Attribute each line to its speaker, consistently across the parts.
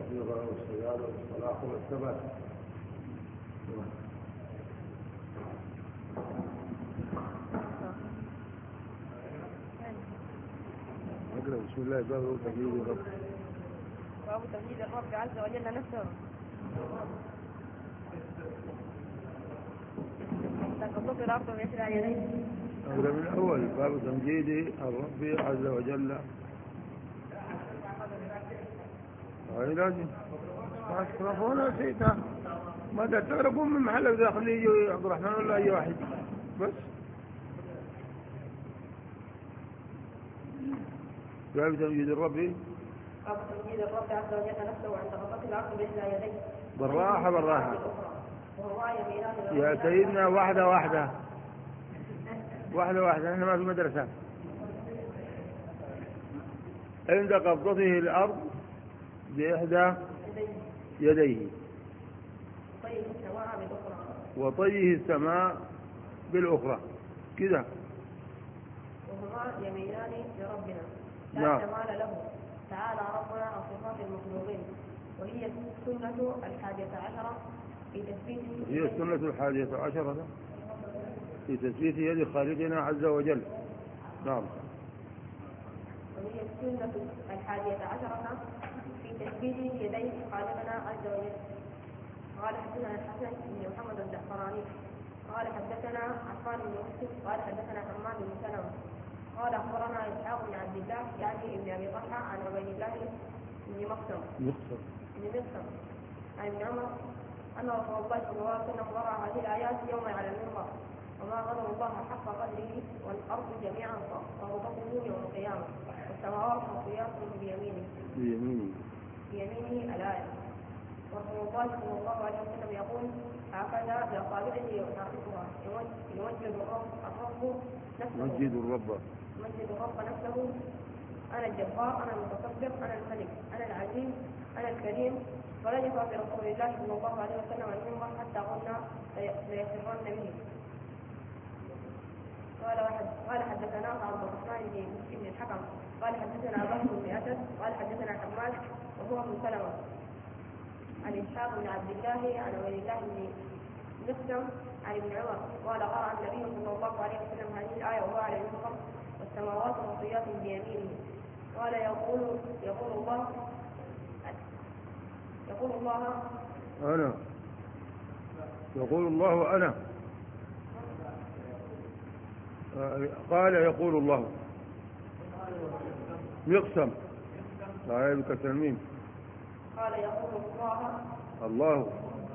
Speaker 1: والصيغة والصيانة والصلاح والثبات. بسم الله. باب تمجيد الرب.
Speaker 2: باب تمجيد الرب عز وجل نفسه. تقصد الأرض بإحدى يديه.
Speaker 1: هذا من أول باب تمجيد الرب عز وجل. هاي لازم تقرأون سيدنا ما تقربون من محل داخل يجي عبد الرحمن ولا أي واحد بس. باب تمجيد الرب.
Speaker 2: باب تمجيد الرب عز وجل نفسه عند قبضة الأرض بإحدى يديه.
Speaker 1: بالراحة بالراحة يا سيدنا. واحدة واحدة واحدة واحدة. احنا ما في مدرسة. عند قبضته الأرض بإحدى يديه وطيه السماء بالأخرى كذا.
Speaker 2: وهما يمينان لربنا
Speaker 1: لا
Speaker 2: كمال له تعالى ربنا عن صفات المخلوقين. وهي السنة 11 في تثبيته.
Speaker 1: هي السنة 11 في تثبيت يد خالقنا عز وجل. نعم.
Speaker 2: وهي السنة 11 في تثبيت يدي خالقنا عز وجل. قال حدثنا الحسن بن محمد الزعفراني قال حدثنا عفان بن مسلم قال حدثنا حماد بن سلمة قال اخبرنا اسحاق بن عبد الله يعني ابن ابي طلحه عن عبيد الله بن مقسم عن ابن عمر ان رسول الله صلى الله عليه وسلم قرأ هذه الايات يوم على المنبر: وما قدر الله حق قدره والارض جميعا قبضته يوم القيامه والسماوات مطويات بيمينه الايه. ورسول الله صلى الله عليه وسلم يقول: هكذا بأصابعه يحركها يمجد الرب نفسه: أنا الجبار، أنا المتكبر، أنا الملك، أنا العزيز، أنا الكريم. فرجف برسول الله صلى الله عليه وسلم المنبر حتى قلنا ليسرن به. قال حدثنا عبد الرحمن بن الحكم قال حدثنا بكر بن أسد قال حدثنا حماد وهو ابن سلمة عن إسحاق بن عبد الله عن عبيد الله بن مقسم عن ابن عمر قال: قرأ النبي صلى الله عليه وسلم هذه الآية وهو على المنبر: والسماوات مطويات بيمينه. قال: يقول الله أنا. قال يقول الله مقسم. لا بكسر الميم. قال يقول
Speaker 1: الله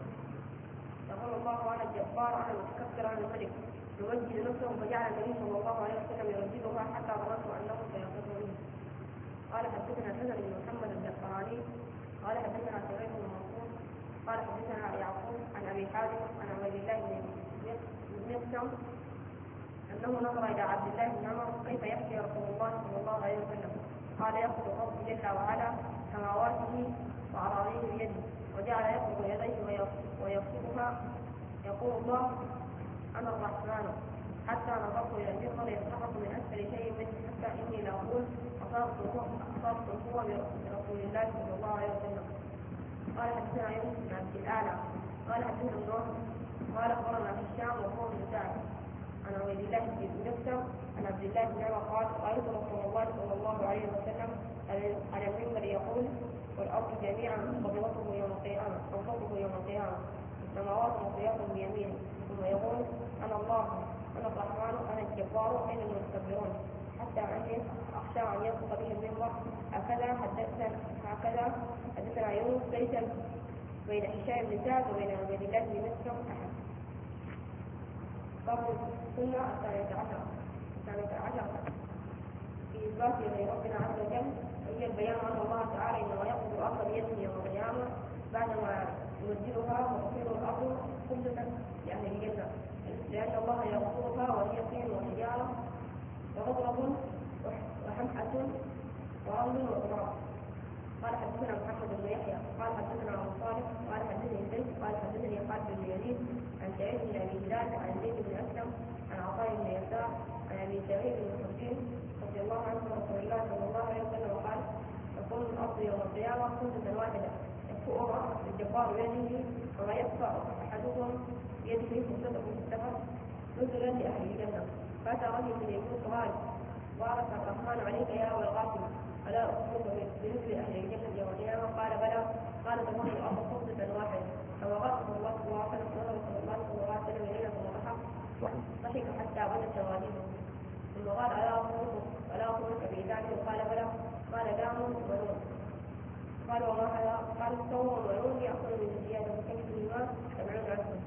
Speaker 2: أنا الجبار، أنا المتكبر، أنا الملك. يمجد نفسه فجعل النبي صلى الله عليه وسلم يرددها حتى ظننت أنه سيقر منه. قال حدثنا حسن بن محمد الزعفراني قال حدثنا سعيد بن منصور قال حدثنا يعقوب عن أبي حازم عن عبيد الله بن مقسم أنه نظر إلى عبد الله بن عمر كيف يحكي رسول الله صلى الله عليه وسلم. قال: يقبض الرب جل وعلا سماواته وأراضيه بيده، وجعل يقبض يديه ويبسطها. يقول الله: أنا الرحمن، حتى نظرت إلى المنبر يتحرك من أسفل شيء منه حتى إني لأقول أصابت القوة برسول الله صلى الله عليه وسلم. قال حدثنا يونس بن عبد الأعلى قال حدثنا ابن وهب قال أخبرنا في الشام وهو بن سعد عن عبيد الله بن مقسم عن عبد الله بن عمر قال: رأيت رسول الله صلى الله عليه وسلم على المنبر يقول: والأرض جميعا قبضته يوم القيامة السماوات مطويات بيمينه. ثم يقول: أنا الله، أنا الرحمن، أنا الجبار، أين المتكبرون. حتى أني أخشى أن يسقط به المنبر. هكذا حدثنا يونس ليس بين هشام بن سعد وبين عبيد الله بن مسلم أحد. باب السنة 12 في إثبات ربنا عز وجل، وهي البيان أن الله تعالى إنما يقبض الأرض بيده يوم القيامة بعدما يمددها وتصير الأرض خبزة لأهل الجنة، لأن الله يغفرها وهي طين وحجارة وغضرب وحمحة ورمل وغبار. قال حدثنا محمد بن يحيى قال حدثنا أبو صالح قال حدثني زيد قال حدثني خالد بن يزيد عن سعيد بن أبي هلال عن زيد بن أسلم عن عطاء بن يسار عن أبي سعيد بن المسيب رضي الله عنه رسول الله صلى الله عليه وسلم قال: تكون الأرض يوم القيامة خبزة واحدة وهو الجبار بيده وما يدفع أحدهم بيده فرصته في السفر نزلا لأهل الجنة. فأتى رجل يقول قال بارك الرحمن عليك يا أبا القاسم ألا أخبرك بنزل أهل الجنة يوم القيامة؟ قال بلى. قال تمر الأرض خطبة واحد فوقفه الله صلى الله عليه وسلم صلى الله عليه وسلم إلينا ضحك حتى بدت شواهده ثم قال ألا أخبرك بإذانه؟ قال بلى. قال دام ونون. قال وما هذا؟ قال الصوم ونون يأكل من الزيادة وكبده ما 70 عشرا.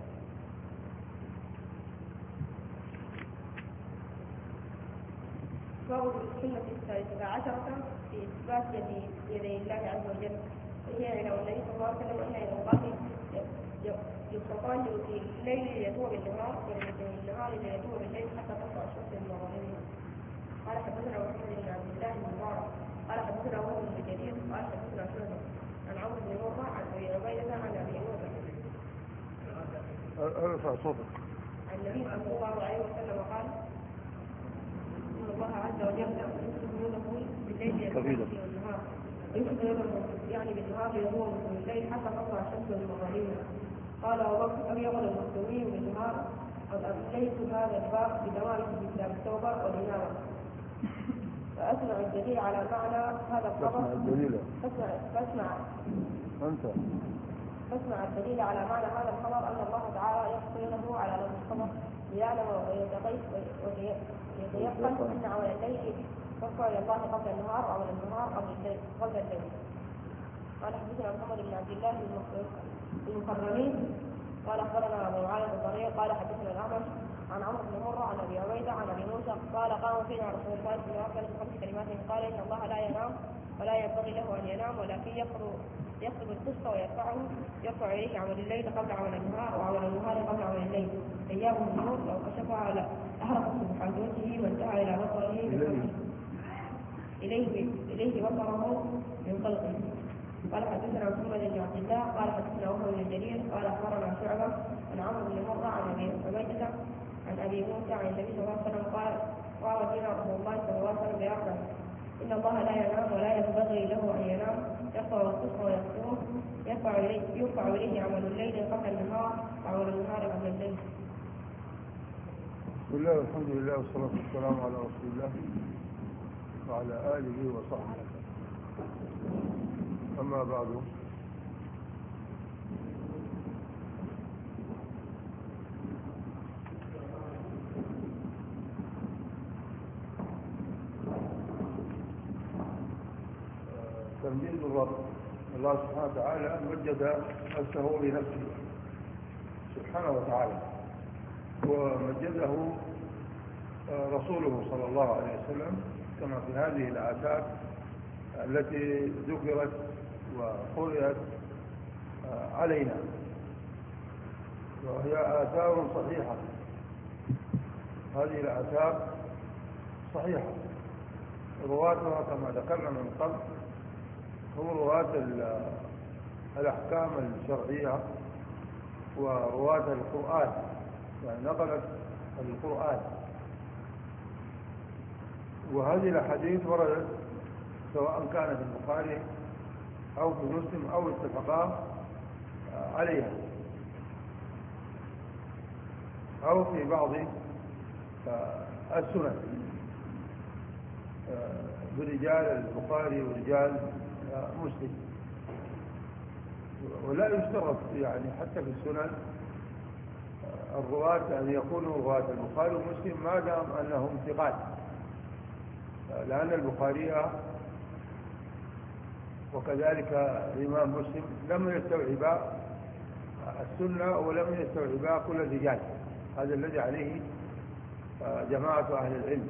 Speaker 2: باب السنة الثالثة عشرة في إثبات يدي الله عز وجل، وهي إلى النبي صلى الله عليه وسلم أنها إذا قال يبسطان في الليل ليتوب بالنهار وفي النهار ليتوب بالليل حتى تطلع الشمس من مغربها. قال حدثنا محمد بن عبد الله بن مبارك قال حدثنا وهب بن جرير قال حدثنا شعبة عن عمرو بن مرة عن أبي عبيدة عن أبي موسى.
Speaker 1: ارفع صوتك.
Speaker 2: عن النبي صلى الله عليه وسلم قال إن الله عز وجل يمسك يده بالليل يتوب بالنهار يمسك يده يعني بالنهار يتوب بالليل حتى تطلع الشمس من مغربها. قال وبكر أبيض المسلمين بالنهار قد أمليت هذا الباب بدوام في كتاب التوبة والإنابة. فأسمع الدليل على معنى هذا الخبر. فاسمع الدليل على معنى هذا الخبر أن الله تعالى يحصينه على لفظ الخبر ليعلم ويتيقن أن عمل الليل يرفع إلى الله قبل النهار وعمل النهار قبل الليل. قال حدثنا محمد بن عبد الله المكرمين قال أخبرنا أبو معاذ الضرير قال حدثنا الأعمش عن عمرو بن مرة عن أبي عبيدة عن أبي موسى قال قام فينا رسول الله صلى الله عليه وسلم بخمس كلمات قال إن الله لا ينام ولا ينبغي له أن ينام ولكن يقلب القسط ويرفعه يرفع إليه عمل الليل قبل عمل النهار وعمل النهار قبل عمل الليل. أيام النور لو كشفها لأحرقت سبحان وجهه وانتهى إلى بصره إليه بصره من خلقه. قال حدثنا محمد بن عبد الله قال حدثنا وهب بن جرير قال أخبرنا شعبة عن عمرو بن مرة عن أبي عبيدة عن أبي موسى عن النبي صلى الله عليه وسلم قال فينا رسول الله صلى الله عليه وسلم بأربع إن الله لا ينام ولا ينبغي له أن ينام يرفع القسط ويقوم يرفع إليه عمل الليل قبل النهار وعمل النهار قبل الليل.
Speaker 1: بسم الله والحمد لله والصلاة والسلام على رسول الله وعلى آله وصحبه. أما بعد تمجيد الرب الله سبحانه وتعالى مجد نفسه بنفسه سبحانه وتعالى ومجده رسوله صلى الله عليه وسلم كما في هذه الآثار التي ذكرت وقرأت علينا وهي آثار صحيحة. هذه الآثار صحيحة رواتها كما ذكرنا من قبل هم رواة الأحكام الشرعية ورواة القرآن يعني نقلت القرآن. وهذه الأحاديث وردت سواء كانت في البخاري أو في مسلم أو اتفقا عليها أو في بعض السنن برجال البخاري ورجال مسلم. ولا يشترط يعني حتى في السنن الرواة أن يكونوا رواة البخاري ومسلم ما دام أنهم ثقات، لأن البخاري وكذلك الإمام مسلم لم يستوعبا السنة ولم يستوعبا كل الرجال. هذا الذي عليه جماعة أهل العلم.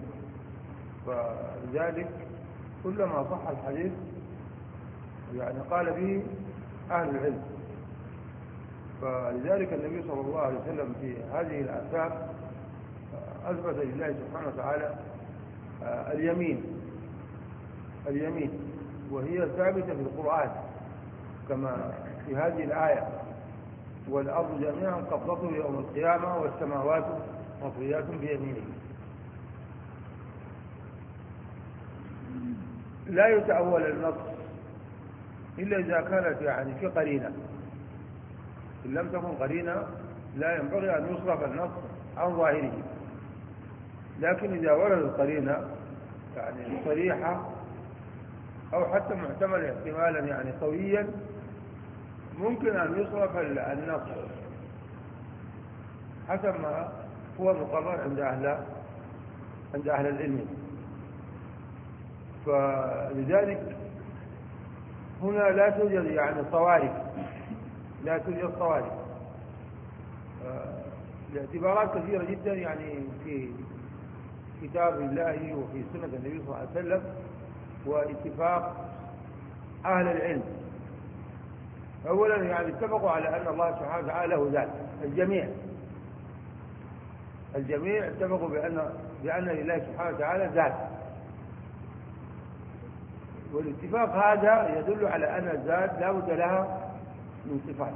Speaker 1: فلذلك كلما صح الحديث يعني قال به أهل العلم. فلذلك النبي صلى الله عليه وسلم في هذه الآثار أثبت لله سبحانه وتعالى اليمين وهي ثابتة في القرآن كما في هذه الآية والأرض جميعا قبضته يوم القيامة والسماوات مطويات بيمينه. لا يتأول النص إلا إذا كانت يعني في قرينة. إن لم تكن قرينة لا ينبغي أن يصرف النص عن ظاهره. لكن إذا وردت قرينة يعني صريحة أو حتى محتمل احتمالا يعني قويا ممكن أن يصرف النص حسب ما هو مقرر عند أهل العلم. فلذلك هنا لا توجد يعني صوارف، لا توجد صوارف لاعتبارات كثيرة جدا يعني في كتاب الله وفي سنة النبي صلى الله عليه وسلم واتفاق أهل العلم. أولا يعني اتفقوا على أن الله سبحانه وتعالى له ذات. الجميع اتفقوا بأن لله سبحانه وتعالى ذات. والاتفاق هذا يدل على أن الذات لا بد لها من صفات.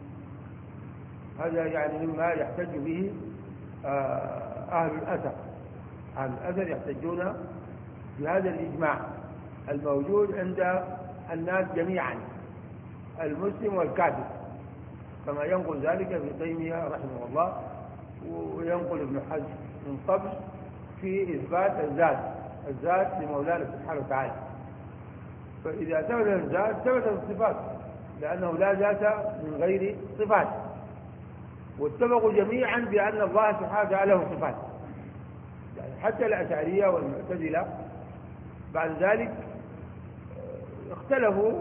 Speaker 1: هذا يعني مما يحتج به أهل الأثر. أهل الأثر يحتجون بهذا الإجماع الموجود عند الناس جميعا، المسلم والكافر، كما ينقل ذلك ابن تيمية رحمه الله، وينقل ابن حزم من قبل في إثبات الذات لمولانا سبحانه وتعالى. فإذا ثبت الذات ثبت الصفات، لأنه لا ذات من غير صفات. واتفقوا جميعا بأن الله سبحانه وتعالى له صفات، يعني حتى الأشعرية والمعتزلة بعد ذلك اختلفوا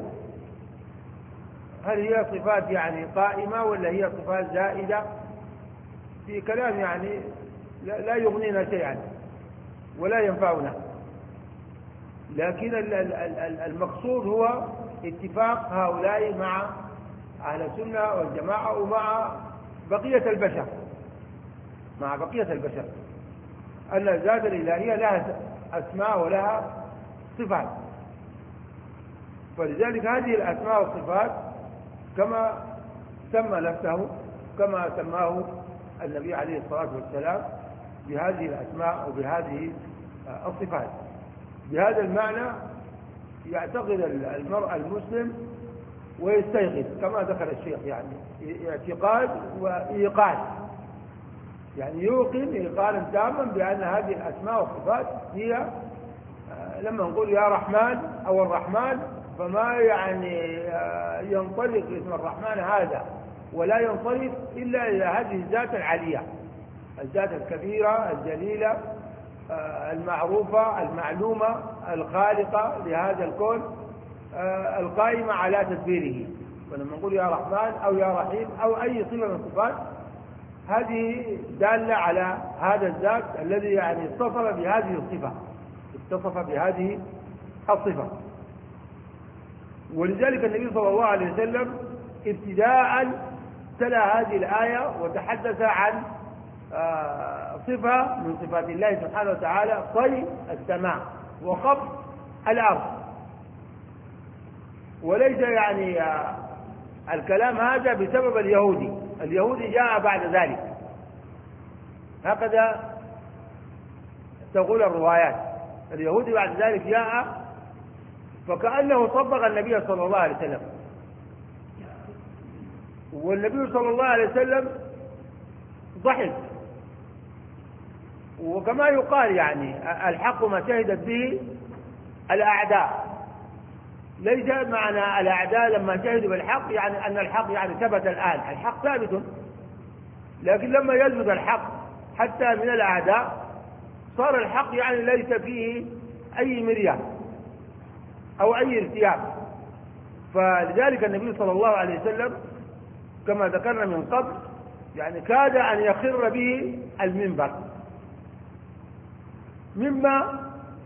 Speaker 1: هل هي صفات يعني قائمة ولا هي صفات زائدة، في كلام يعني لا يغنينا شيئا ولا ينفعنا. لكن المقصود هو اتفاق هؤلاء مع أهل السنة والجماعة ومع بقية البشر أن الذات الإلهية لها أسماء ولها صفات. فلذلك هذه الأسماء والصفات كما سمى نفسه، كما سماه النبي عليه الصلاة والسلام بهذه الأسماء وبهذه الصفات. بهذا المعنى يعتقد المرء المسلم ويستيقظ كما ذكر الشيخ، يعني اعتقاد وإيقان، يعني يوقن إيقانا تاما بأن هذه الأسماء والصفات هي، لما نقول يا رحمن أو الرحمن فما يعني ينطلق اسم الرحمن هذا ولا ينصرف إلا إلى هذه الذات العالية، الذات الكبيرة الجليلة المعروفة المعلومة الخالقة لهذا الكون القائمة على تدبيره. فلما نقول يا رحمن أو يا رحيم أو أي صفة من الصفات هذه دالة على هذا الذات الذي يعني اتصف بهذه الصفة. ولذلك النبي صلى الله عليه وسلم ابتداء تلا هذه الآية وتحدث عن صفة من صفات الله سبحانه وتعالى، طي السماء وخفض الأرض. وليس يعني الكلام هذا بسبب اليهودي جاء بعد ذلك، هكذا تقول الروايات. اليهودي بعد ذلك جاء فكأنه صدق النبي صلى الله عليه وسلم، والنبي صلى الله عليه وسلم ضحك. وكما يقال يعني الحق ما شهدت به الأعداء، ليس معنى الأعداء لما شهدوا بالحق يعني أن الحق يعني ثبت الآن، الحق ثابت، لكن لما يثبت الحق حتى من الأعداء صار الحق يعني ليس فيه أي مرية أو أي ارتياب. فلذلك النبي صلى الله عليه وسلم كما ذكرنا من قبل يعني كاد أن يخر به المنبر، مما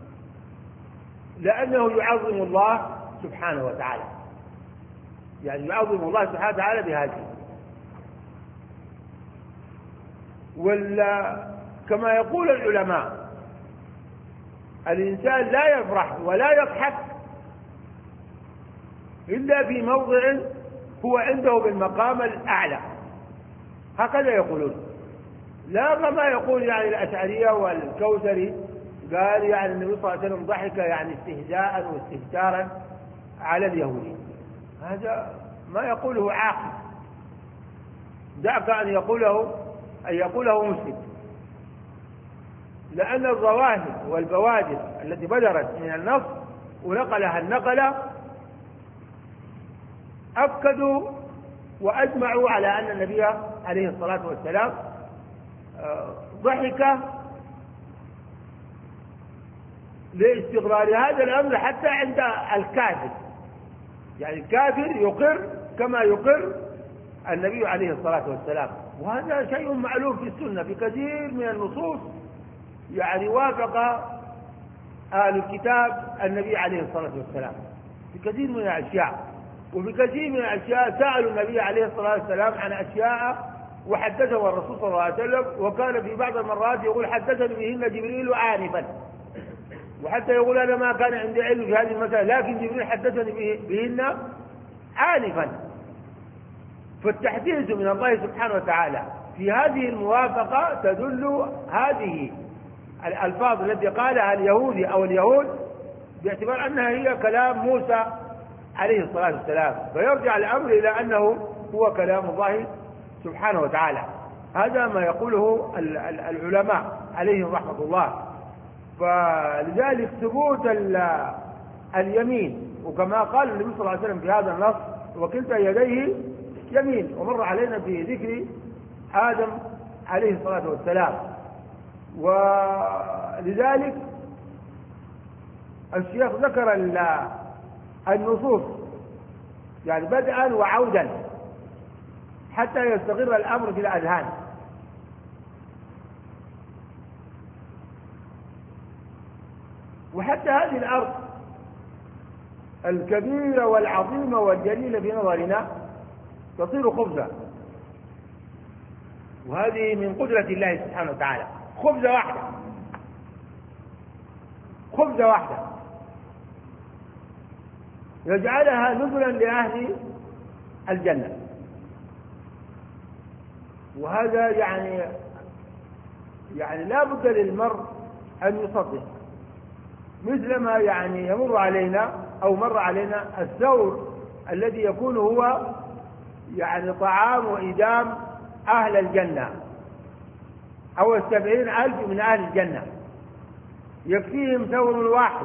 Speaker 1: لأنه يعظم الله سبحانه وتعالى، يعني يعظم الله سبحانه وتعالى بهذه. كما يقول العلماء الإنسان لا يفرح ولا يضحك إلا في موضع هو عنده بالمقام الأعلى، هكذا يقولون. لا كما يقول يعني الأشعرية والكوثري قال يعني النبي صلى الله عليه وسلم ضحك يعني استهزاء واستهتارا على اليهود. هذا ما يقوله عاقل، دعك أن يقوله مسلم، لأن الظواهر والبوادر التي بدرت من النص ونقلها النقلة أكدوا وأجمعوا على أن النبي عليه الصلاة والسلام ضحك لاستغرار هذا الأمر حتى عند الكافر، يعني الكافر يقر كما يقر النبي عليه الصلاة والسلام. وهذا شيء معلوم في السنة في كثير من النصوص، يعني وافق أهل الكتاب النبي عليه الصلاة والسلام في كثير من الأشياء، وفي كثير من الأشياء سألوا النبي عليه الصلاة والسلام عن أشياء وحدثه الرسول صلى الله عليه وسلم، وكان في بعض المرات يقول حدثني بهن جبريل آنفا، وحتى يقول أنا ما كان عندي علم في هذه المسألة لكن جبريل حدثني بهن آنفا. فالتحديث من الله سبحانه وتعالى في هذه الموافقة تدل هذه الألفاظ التي قالها اليهودي أو اليهود باعتبار أنها هي كلام موسى عليه الصلاة والسلام، فيرجع الأمر إلى أنه هو كلام الله سبحانه وتعالى. هذا ما يقوله العلماء عليهم رحمة الله. فلذلك ثبوت اليمين، وكما قال النبي صلى الله عليه وسلم في هذا النص وكلتا يديه يمين، ومر علينا في ذكر آدم عليه الصلاة والسلام. ولذلك الشيخ ذكر النصوص يعني بدءا وعودا حتى يستقر الأمر في الأذهان. وحتى هذه الأرض الكبيرة والعظيمة والجليلة في نظرنا تصير خبزة، وهذه من قدرة الله سبحانه وتعالى. خبزة واحدة يجعلها نزلا لأهل الجنة. وهذا يعني لا بد للمرء أن يصدق، مثلما يعني يمر علينا أو مر علينا الثور الذي يكون هو يعني طعام وإدام أهل الجنة أو 70,000 من أهل الجنة، يكفيهم ثور واحد.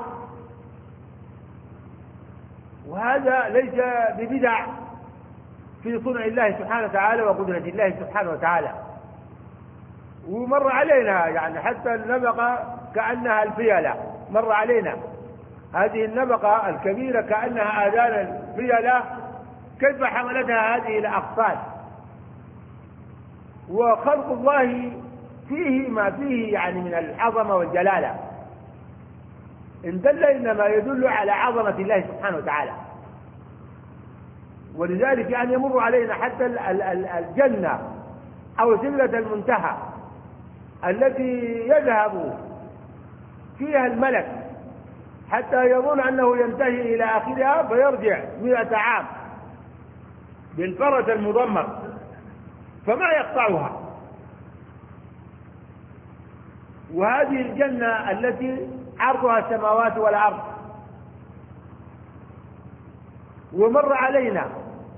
Speaker 1: وهذا ليس ببدع في صنع الله سبحانه وتعالى وقدرة الله سبحانه وتعالى. ومر علينا يعني حتى النبقة كأنها الفيلة، مر علينا هذه النبقة الكبيرة كأنها آذان الفيلة، كيف حملتها هذه الأقفال. وخلق الله فيه ما فيه يعني من العظمة والجلالة، إن دل إنما يدل على عظمة الله سبحانه وتعالى. ولذلك يعني يمر علينا حتى الجنة أو سدرة المنتهى التي يذهب فيها الملك حتى يظن أنه ينتهي إلى آخرها فيرجع 100 عام بالفرس المضمر فما يقطعها. وهذه الجنة التي عرضها السماوات والأرض. ومر علينا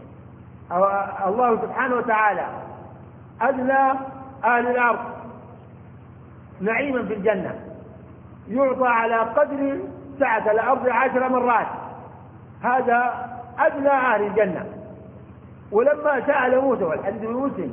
Speaker 1: الله سبحانه وتعالى أدنى أهل الأرض نعيما في الجنة، يعطى على قدر سعة الأرض 10 مرات، هذا أدنى أهل الجنة. ولما سأل موسى والحديث المسلم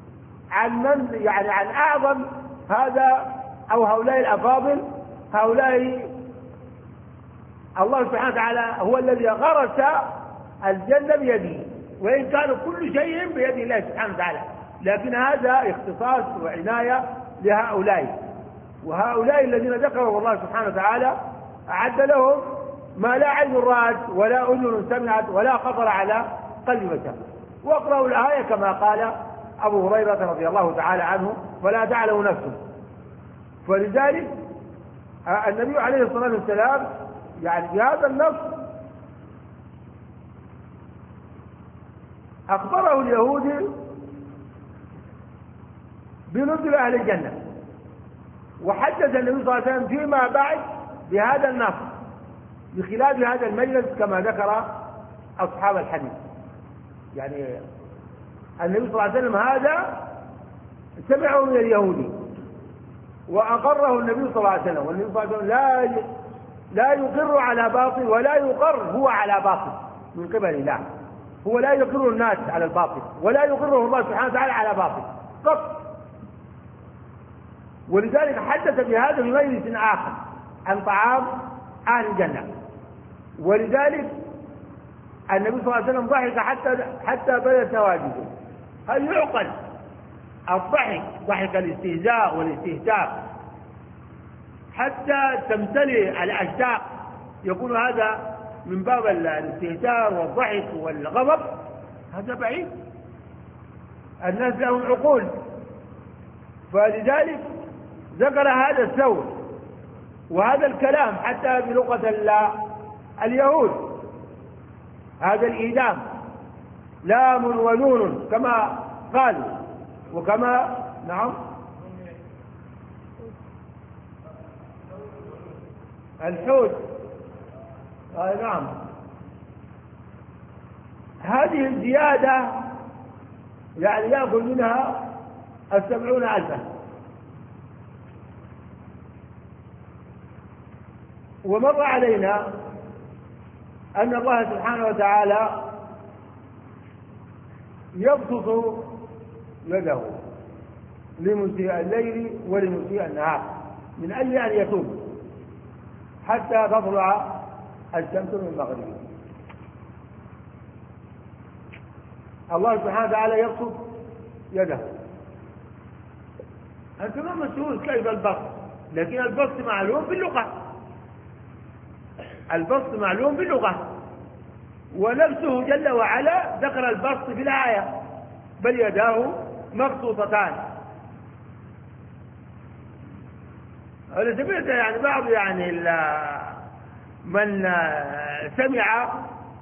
Speaker 1: عن أعظم هذا أو هؤلاء الأفاضل، هؤلاء الله سبحانه وتعالى هو الذي غرس الجنة بيده، وإن كان كل شيء بيد الله سبحانه وتعالى، لكن هذا اختصاص وعناية لهؤلاء. وهؤلاء الذين ذكرهم الله سبحانه وتعالى أعد لهم ما لا عين رأت ولا أذن سمعت ولا خطر على قلب بشر. واقرأوا الآية كما قال أبو هريرة رضي الله تعالى عنه: فلا تعلم نفسه. فلذلك النبي عليه الصلاة والسلام يعني في هذا النص أخبره اليهود بنزل أهل الجنة، وحدث النبي صلى الله عليه وسلم فيما بعد بهذا النص بخلاف هذا المجلس كما ذكر أصحاب الحديث. يعني النبي صلى الله عليه وسلم هذا سمعه من اليهودي وأقره النبي صلى الله عليه وسلم، والنبي صلى الله عليه وسلم لا يقر على باطل ولا يقر هو على باطل من قبل الله. هو لا يقر الناس على الباطل ولا يقره الله سبحانه وتعالى على باطل قط. ولذلك حدث بهذا في مجلس آخر عن طعام أهل الجنة. ولذلك النبي صلى الله عليه وسلم ضحك حتى بدت نواجذه. هل يعقل الضحك، ضحك الاستهزاء والاستهتار، حتى تمتلئ الأشداق، يكون هذا من باب الاستهتار والضحك والغضب؟ هذا بعيد. الناس لهم عقول. فلذلك ذكر هذا الثور وهذا الكلام حتى بلغة اليهود، هذا الإيدام لام ونون كما قالوا، وكما نعم الحوت نعم. هذه الزيادة يعني يأكل منها 70,000. ومر علينا أن الله سبحانه وتعالى يبسط يده لمسيء الليل ولمسيء النهار من أجل أن يتوب حتى تطلع الشمس من مغربها. الله سبحانه وتعالى يبسط يده. أنت ما مسؤول كيف البسط، لكن البسط معلوم باللغة، البسط معلوم باللغة، ونفسه جل وعلا ذكر البسط في الآية بل يداه مبسوطتان. أنا سمعت يعني بعض يعني من سمع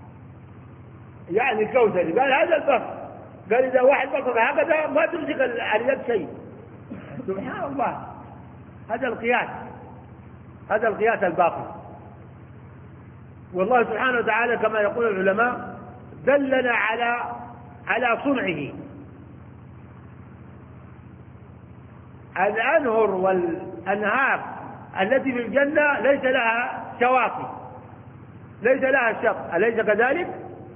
Speaker 1: يعني الكوثري قال هذا البسط، قال إذا واحد بسط هكذا ما تمسك اليد شيء. سبحان الله، هذا القياس، هذا القياس الباطل. والله سبحانه وتعالى كما يقول العلماء دلنا على صنعه. الأنهر والأنهار التي في الجنة ليس لها شواطئ، ليس لها شط، أليس كذلك؟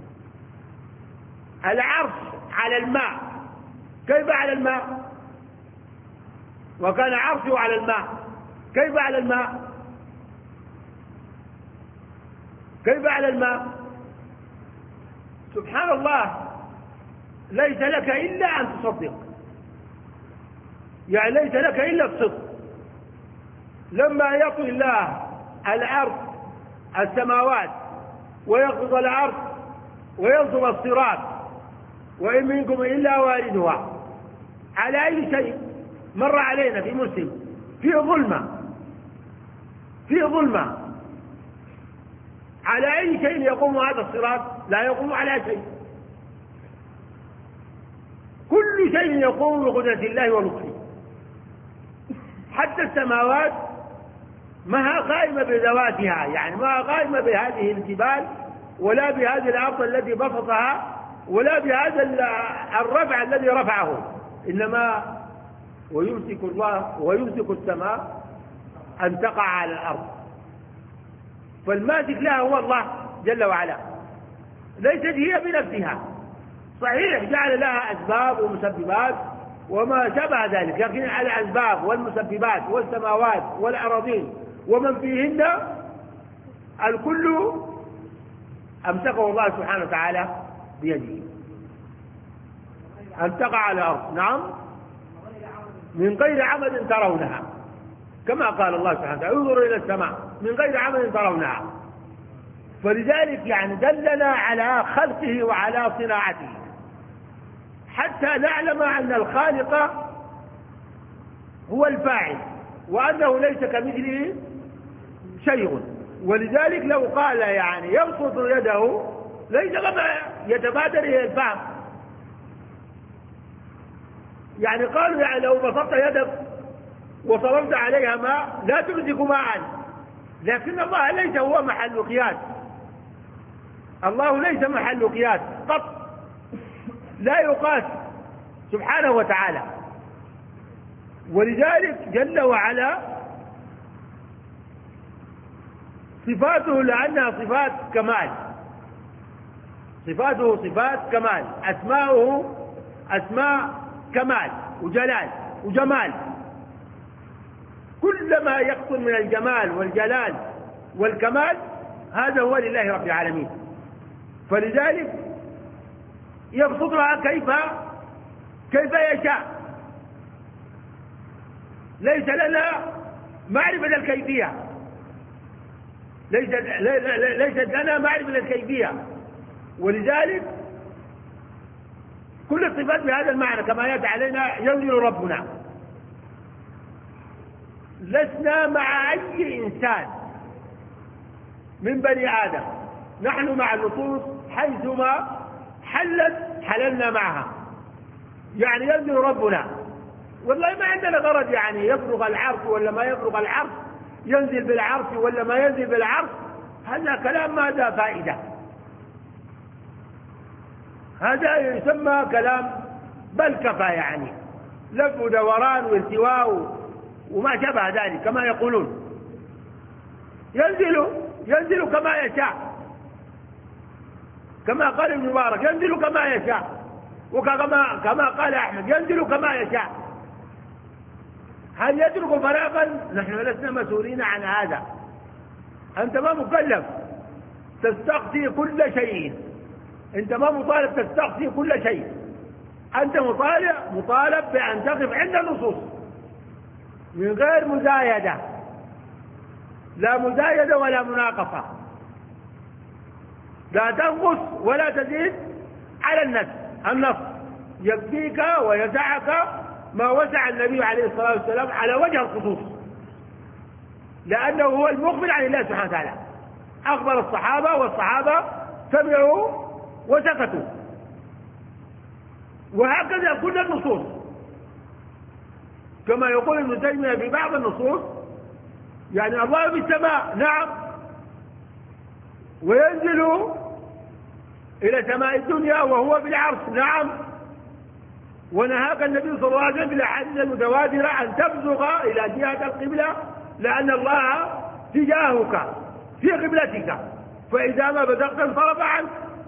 Speaker 1: العرش على الماء، كيف على الماء؟ وكان عرشه على الماء، كيف على الماء؟ كيف على الماء؟ سبحان الله، ليس لك إلا أن تصدق، يعني ليس لك إلا الصدق. لما يطوي الله الأرض السماوات ويقبض الأرض وينصب الصراط وإن منكم إلا واردها، على أي شيء مر علينا في مسلم فيه ظلمة، فيه ظلمة، على أي شيء يقوم هذا الصراط؟ لا يقوم على شيء. كل شيء يقوم بقدرة الله ولطفه، حتى السماوات ما هي قائمة بذواتها، يعني ما هي قائمة بهذه الجبال ولا بهذه الأرض التي بسطها ولا بهذا الرفع الذي رفعه، إنما ويمسك الله ويمسك السماء أن تقع على الأرض. فالماسك لها هو الله جل وعلا، ليست هي بنفسها. صحيح جعل لها أسباب ومسببات وما شابه ذلك، لكن على الأسباب والمسببات والسماوات والأراضين ومن فيهن الكل أمسكه الله سبحانه وتعالى بيده أن تقع على الأرض. نعم، من غير عمد ترونها، كما قال الله سبحانه وتعالى انظر إلى السماء من غير عمد ترونها. فلذلك يعني دلنا على خلقه وعلى صناعته حتى نعلم أن الخالق هو الفاعل وأنه ليس كمثله شيء. ولذلك لو قال يعني يبسط يده ليس كما يتبادر إلى الفهم، يعني قالوا يعني لو بسطت يدك وصرفت عليها ماء لا تمسك ماء، لكن الله ليس هو محل قياس، الله ليس محل قياس قط، لا يقاس سبحانه وتعالى. ولذلك جل وعلا صفاته لأنها صفات كمال، صفاته صفات كمال، أسماؤه أسماء كمال وجلال وجمال. كل ما يقصر من الجمال والجلال والكمال هذا هو لله رب العالمين. فلذلك يبسطها كيف يشاء. ليس لنا معرفة الكيفية، ليست لنا معرفة الكيفية. ولذلك كل الصفات بهذا المعنى كما يأتي علينا ينزل ربنا. لسنا مع أي إنسان من بني آدم، نحن مع النصوص حيثما حلت حللنا معها. يعني ينزل ربنا، والله ما عندنا غرض يعني يفرغ العرش ولا ما يفرغ العرش، ينزل بالعرش ولا ما ينزل بالعرش، هذا كلام ما ذا فائدة. هذا يسمى كلام بلكفة، يعني لف ودوران والتواء وما شابه ذلك كما يقولون. ينزل كما يشاء، كما قال ابن مبارك ينزل كما يشاء، وكما قال أحمد ينزل كما يشاء. هل يترك فراغا؟ نحن لسنا مسؤولين عن هذا. أنت ما مكلف تستقصي كل شيء، أنت ما مطالب تستقصي كل شيء، أنت مطالب بأن تقف عند النصوص من غير مزايدة، لا مزايدة ولا مناقصة، لا تنقص ولا تزيد على النص. يكفيك ويسعك ما وسع النبي عليه الصلاة والسلام على وجه الخصوص، لأنه هو المخبر عن الله سبحانه وتعالى. أخبر الصحابة والصحابة سمعوا وسكتوا، وهكذا كل النصوص. كما يقول ابن تيمية في بعض النصوص يعني الله في السماء، نعم، وينزل إلى سماء الدنيا وهو في العرش، نعم، ونهاك النبي صلى الله عليه وسلم في الأحاديث المتواترة أن تبزغ إلى جهة القبلة لأن الله تجاهك في قبلتك، فإذا ما بزغت انصرف عنك،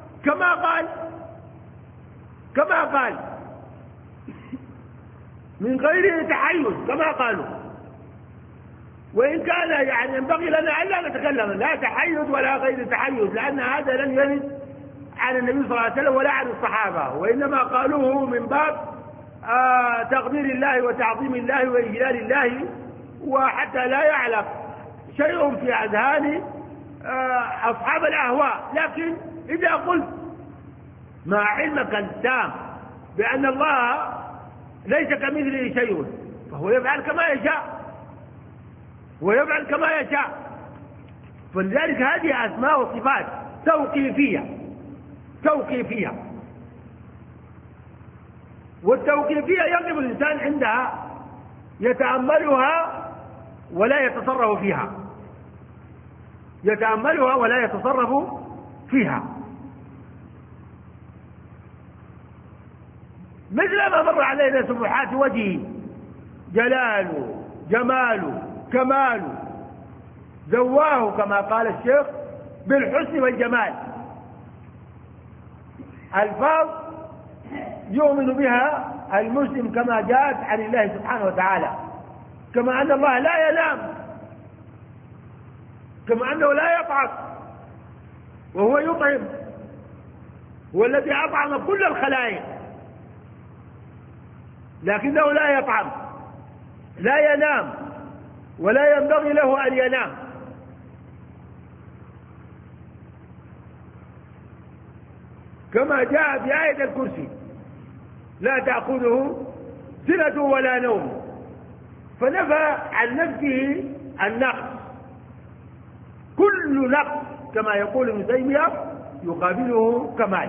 Speaker 1: كما قال من غير تحيز كما قالوا. وإن كان يعني ينبغي لنا ألا نتكلم لا تحيز ولا غير تحيز، لأن هذا لن يرد عن النبي صلى الله عليه وسلم ولا عن الصحابة، وإنما قالوه من باب تقدير الله وتعظيم الله وإجلال الله، وحتى لا يعلق شيء في أذهان أصحاب الأهواء. لكن إذا قلت مع علمك التام بأن الله ليس كمثله شيء فهو يفعل كما يشاء، فلذلك هذه أسماء وصفات توقيفية، والتوقيفية يقف الإنسان عندها يتأملها ولا يتصرف فيها، مثل ما مر علينا سبحات وجهه، جلاله، جماله، كماله، زواه كما قال الشيخ بالحسن والجمال. ألفاظ يؤمن بها المسلم كما جاءت عن الله سبحانه وتعالى، كما أن الله لا ينام، كما أنه لا يطعم وهو يطعم، هو الذي أطعم كل الخلائق، لكنه لا يطعم، لا ينام، ولا ينبغي له أن ينام. كما جاء في آية الكرسي لا تأخذه سنة ولا نوم، فنفى عن نفسه النقص. كل نقص كما يقول ابن تيمية يقابله كمال،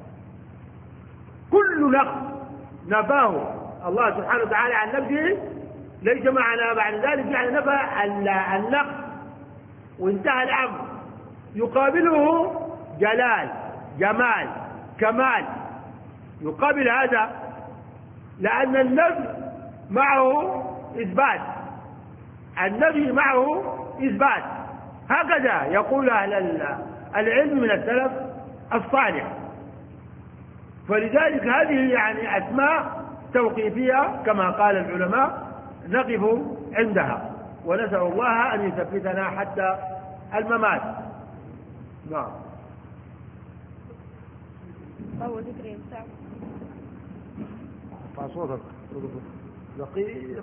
Speaker 1: كل نقص نفاه الله سبحانه وتعالى عن نفسه، ليس معنا بعد ذلك يعني نفى النقص وانتهى الأمر، يقابله جلال، جمال، كمال، يقابل هذا، لأن النفي معه إثبات، النفي معه إثبات. هكذا يقول أهل العلم من السلف الصالح. فلذلك هذه يعني أسماء توقيفية كما قال العلماء، نقف عندها ونسأل الله أن يثبتنا حتى الممات. نعم. ارفع صوتك دقيق،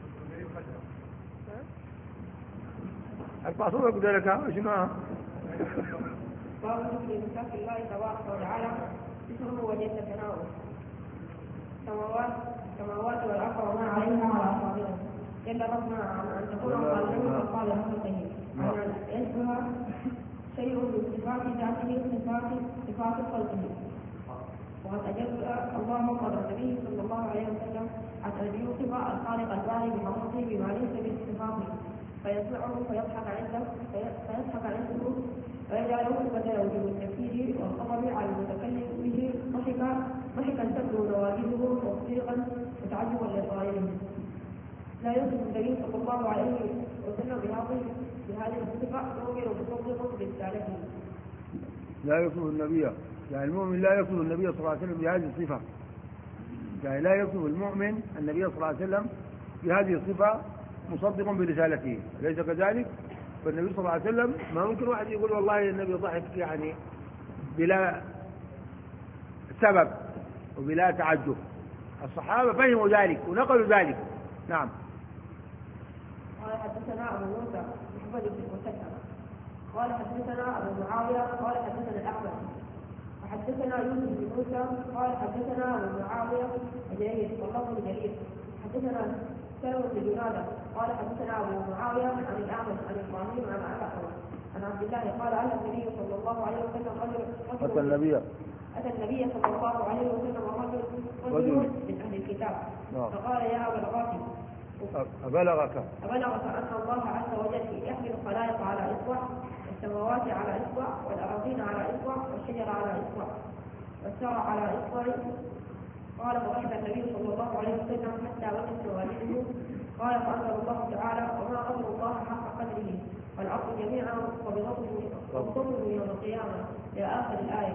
Speaker 1: ارفع صوتك ذلك شنو؟
Speaker 2: باب ذكر إمساك الله تبارك وتعالى اسمه وجل ثناؤه، السماوات والأرض وما عليها على أصابعه، جل ربنا عن أن تكون قادمة قال خلقه، عن أن يشبه شيء من صفات ذاته صفات خلقه. وقد أجل الله قدر النبي صلى الله عليه وسلم عن أن يوصف الخالق الباري بحقه بما ليس من صفاته، فيسمعه فيضحك عنده ويجعله بدل وجوب التفكير والخطر على المتكلم به ضحكا تبدو نواجذه تصديقا وتعجبا لقائله. لا يوصف النبي صلى الله عليه وسلم بهذه الصفة يؤمن بصدق برسالته.
Speaker 1: لا يوصف النبي، يعني المؤمن لا يوصف النبي صلى الله عليه وسلم بهذه الصفة، يعني لا يوصف المؤمن النبي صلى الله عليه وسلم بهذه الصفة مصدق برسالته، ليس كذلك. فالنبي صلى الله عليه وسلم ما ممكن واحد يقول والله النبي ضحك يعني بلا سبب وبلا تعجب. الصحابة فهموا ذلك ونقلوا ذلك. نعم.
Speaker 2: قال حدثنا أبو موسى محمد بن المثنى قال حدثنا أبو معاوية قال حدثنا الأحمد وحدثنا يوسف بن موسى قال حدثنا أبو معاوية جرير والله بن جرير حدثنا سلمة بن جنادة قال حدثنا أبو معاوية عن الأعمش عن إبراهيم عن عبد الله قال أتى النبي صلى الله عليه وسلم
Speaker 1: أتى النبي
Speaker 2: صلى الله عليه وسلم رجل من أهل الكتاب فقال يا أبا القاسم
Speaker 1: أبلغك
Speaker 2: أن الله عز وجل يحمل الخلائق على إصبع، والسماوات على إصبع، والأراضين على إصبع، والشجر على إصبع، والثرى على إصبع. قال فضحك النبي صلى الله عليه وسلم حتى وجدت والده. قال فأنزل الله تعالى وما قدر الله حق قدره والأرض جميعا وبضمه يوم القيامة إلى آخر الآية.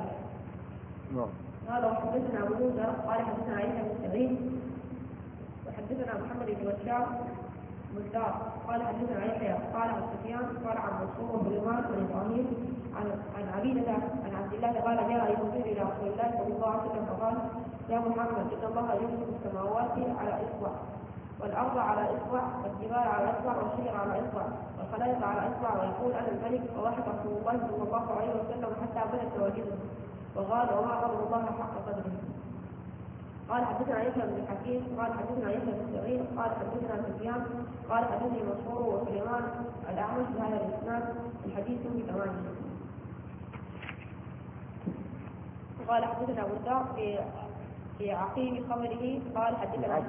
Speaker 2: قال وحدثنا أبو موسى قال حدثنا عيسى بن سعيد وحدثنا محمد بن بشار مزدار قال حدثنا يحيى قال عن سفيان قال عن منصور وسليمان بن ابراهيم عن عبيدة عن عبد الله قال جاء يوسف الى رسول الله صلى الله عليه وسلم فقال يا محمد ان الله يمسك السماوات على اصبع والارض على اصبع والجبال على اصبع والشجر على اصبع والخلائق على اصبع ويقول انا الملك. وضحك رسول الله صلى الله عليه وسلم حتى بدت تواجده وقال وما قدر الله حق قدره. قال حدثنا عيسى بن الحكيم قال حدثنا عيسى بن سعيد قال حدثنا سفيان قال حدثني منصور وسليمان الأعمش بهذا الإسناد الحديث بثمانه. قال حدثنا أبو الدار في عقيم خبره قال حدثنا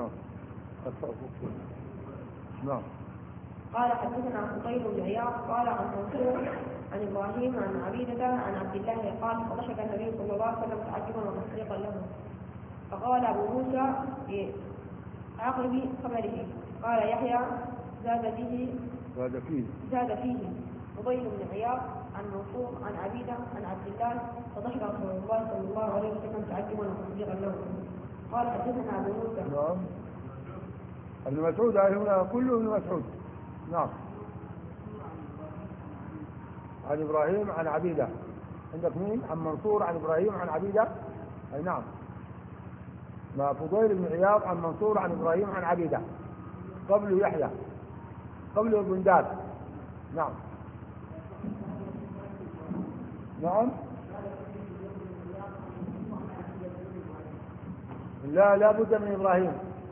Speaker 2: قال حدثنا فضيل بن عياض قال عن منصور عن إبراهيم عن عبيدة عن عبد الله قال فضحك النبي صلى الله عليه وسلم تعجبا وتصديقا له. فقال أبو موسى في عقب خبره قال يحيى زاد فيه فضيل بن عياض عن منصور عن عبيدة عن عبد الله فضحك رسول الله صلى الله عليه وسلم تعجبا وتصديقا له. قال حدثنا أبو موسى.
Speaker 1: نعم. ابن مسعود هنا كله ابن مسعود. نعم. عن إبراهيم عن عبيدة. عندك مين؟ عن منصور عن إبراهيم عن عبيدة. أي نعم. مع فضيل بن عياض عن منصور عن إبراهيم عن عبيدة قبل يحيى قبل بندار. نعم. نعم. لا بد من إبراهيم،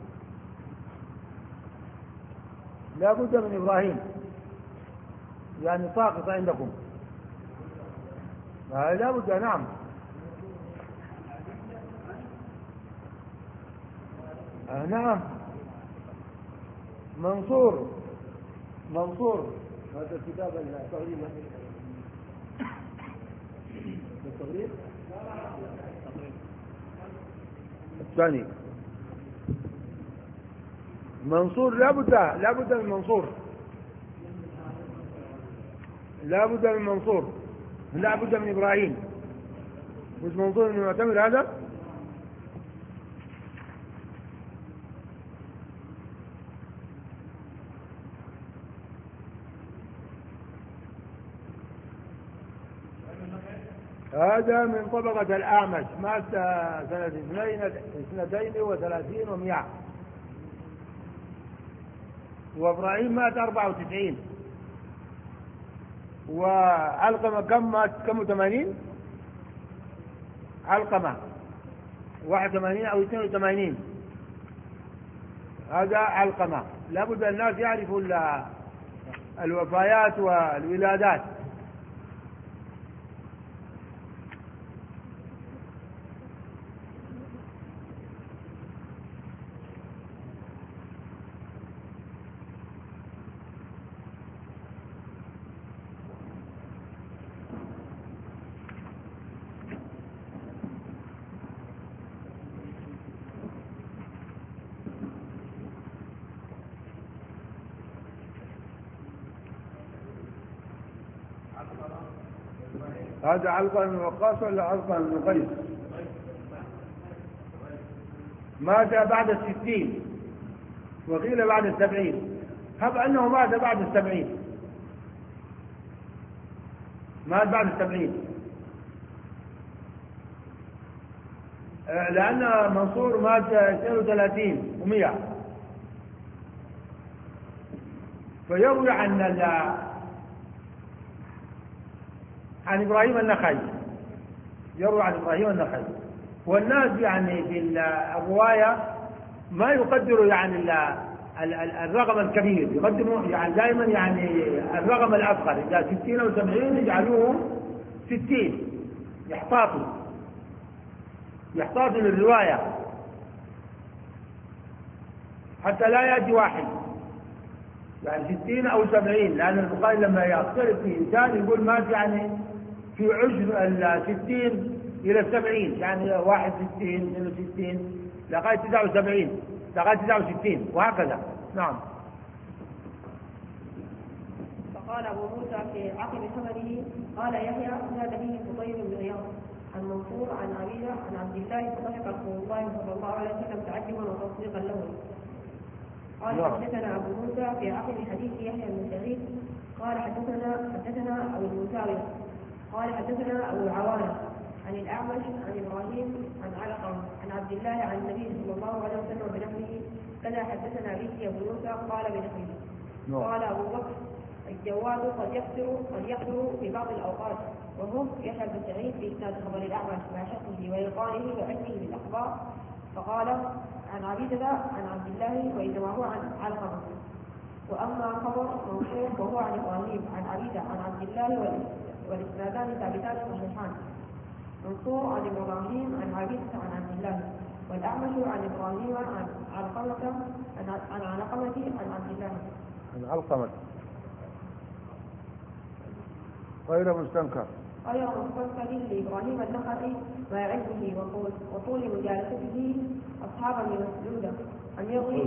Speaker 1: لا بد من إبراهيم، يعني ساقط عندكم لا بد. نعم. نعم. منصور هذا الكتاب التقريبا الثاني منصور، لابد من منصور، لابد من منصور، لابد من إبراهيم. مش منصور من المعتمر هذا؟ هذا من طبقة الأعمش، مات سنة 32 و100. وإبراهيم مات 94. وعلقمة كم مات؟ كم 80؟ علقمة 81 أو 82. هذا علقمة. لابد الناس يعرفوا الوفيات والولادات. هذا علقمة بن وقاص ولا علقمة بن قيس؟ مات بعد 60 وقيل بعد 70. هب أنه مات بعد 70. مات بعد 70 لأن منصور مات 32 و100. فيروي عن إبراهيم النخعي، يروي عن إبراهيم النخعي. والناس يعني في الرواية ما يقدروا يعني الرقم الكبير، يقدموا يعني دائما يعني الرقم الأصغر. إذا 60 أو 70 يجعلوه 60، يحتاطوا للرواية حتى لا يأتي واحد يعني 60 أو 70. لأن البخاري لما يختلف في إنسان يقول مات يعني في عشر 60 إلى 70، يعني 61 62 لغاية 79 لغاية 69 وهكذا. نعم.
Speaker 2: فقال أبو موسى في عقب خبره قال يحيى زاد به فضيل بن عياض عن منصور عن عبيدة عن عبد الله فضحك رسول الله صلى الله عليه وسلم تعجبا وتصديقا له. قال حدثنا أبو موسى في عقب حديث يحيى بن سعيد قال حدثنا أبو المساوي قال حدثنا أبو العوانة عن الأعمش عن إبراهيم عن علقمة عن عبد الله عن النبي صلى الله عليه وسلم بنحوه كذا حدثنا به أبو موسى قال بنحوه. قال أبو بكر الجواد قد يحضر في بعض الأوقات وهم يحيى بن سعيد في إسناد خبر الأعمش مع شخصه وإلقائه وعلمه بالأخبار. فقال عن عبيدة عن عبد الله وإنما هو عن علقمة. وأما خبر منصور فهو عن إبراهيم عن عبيدة عن عبد الله والإسنادان ثابتان صحيحان. منصور عن إبراهيم عن عبيدة عن عبد الله، والأعمش عن إبراهيم عن علقمة عن علقمة عن عبد الله.
Speaker 1: عن علقمة غير مستنكر
Speaker 2: لإبراهيم النخعي وعلمه وطول مجالسته أصحابا لمسعود أن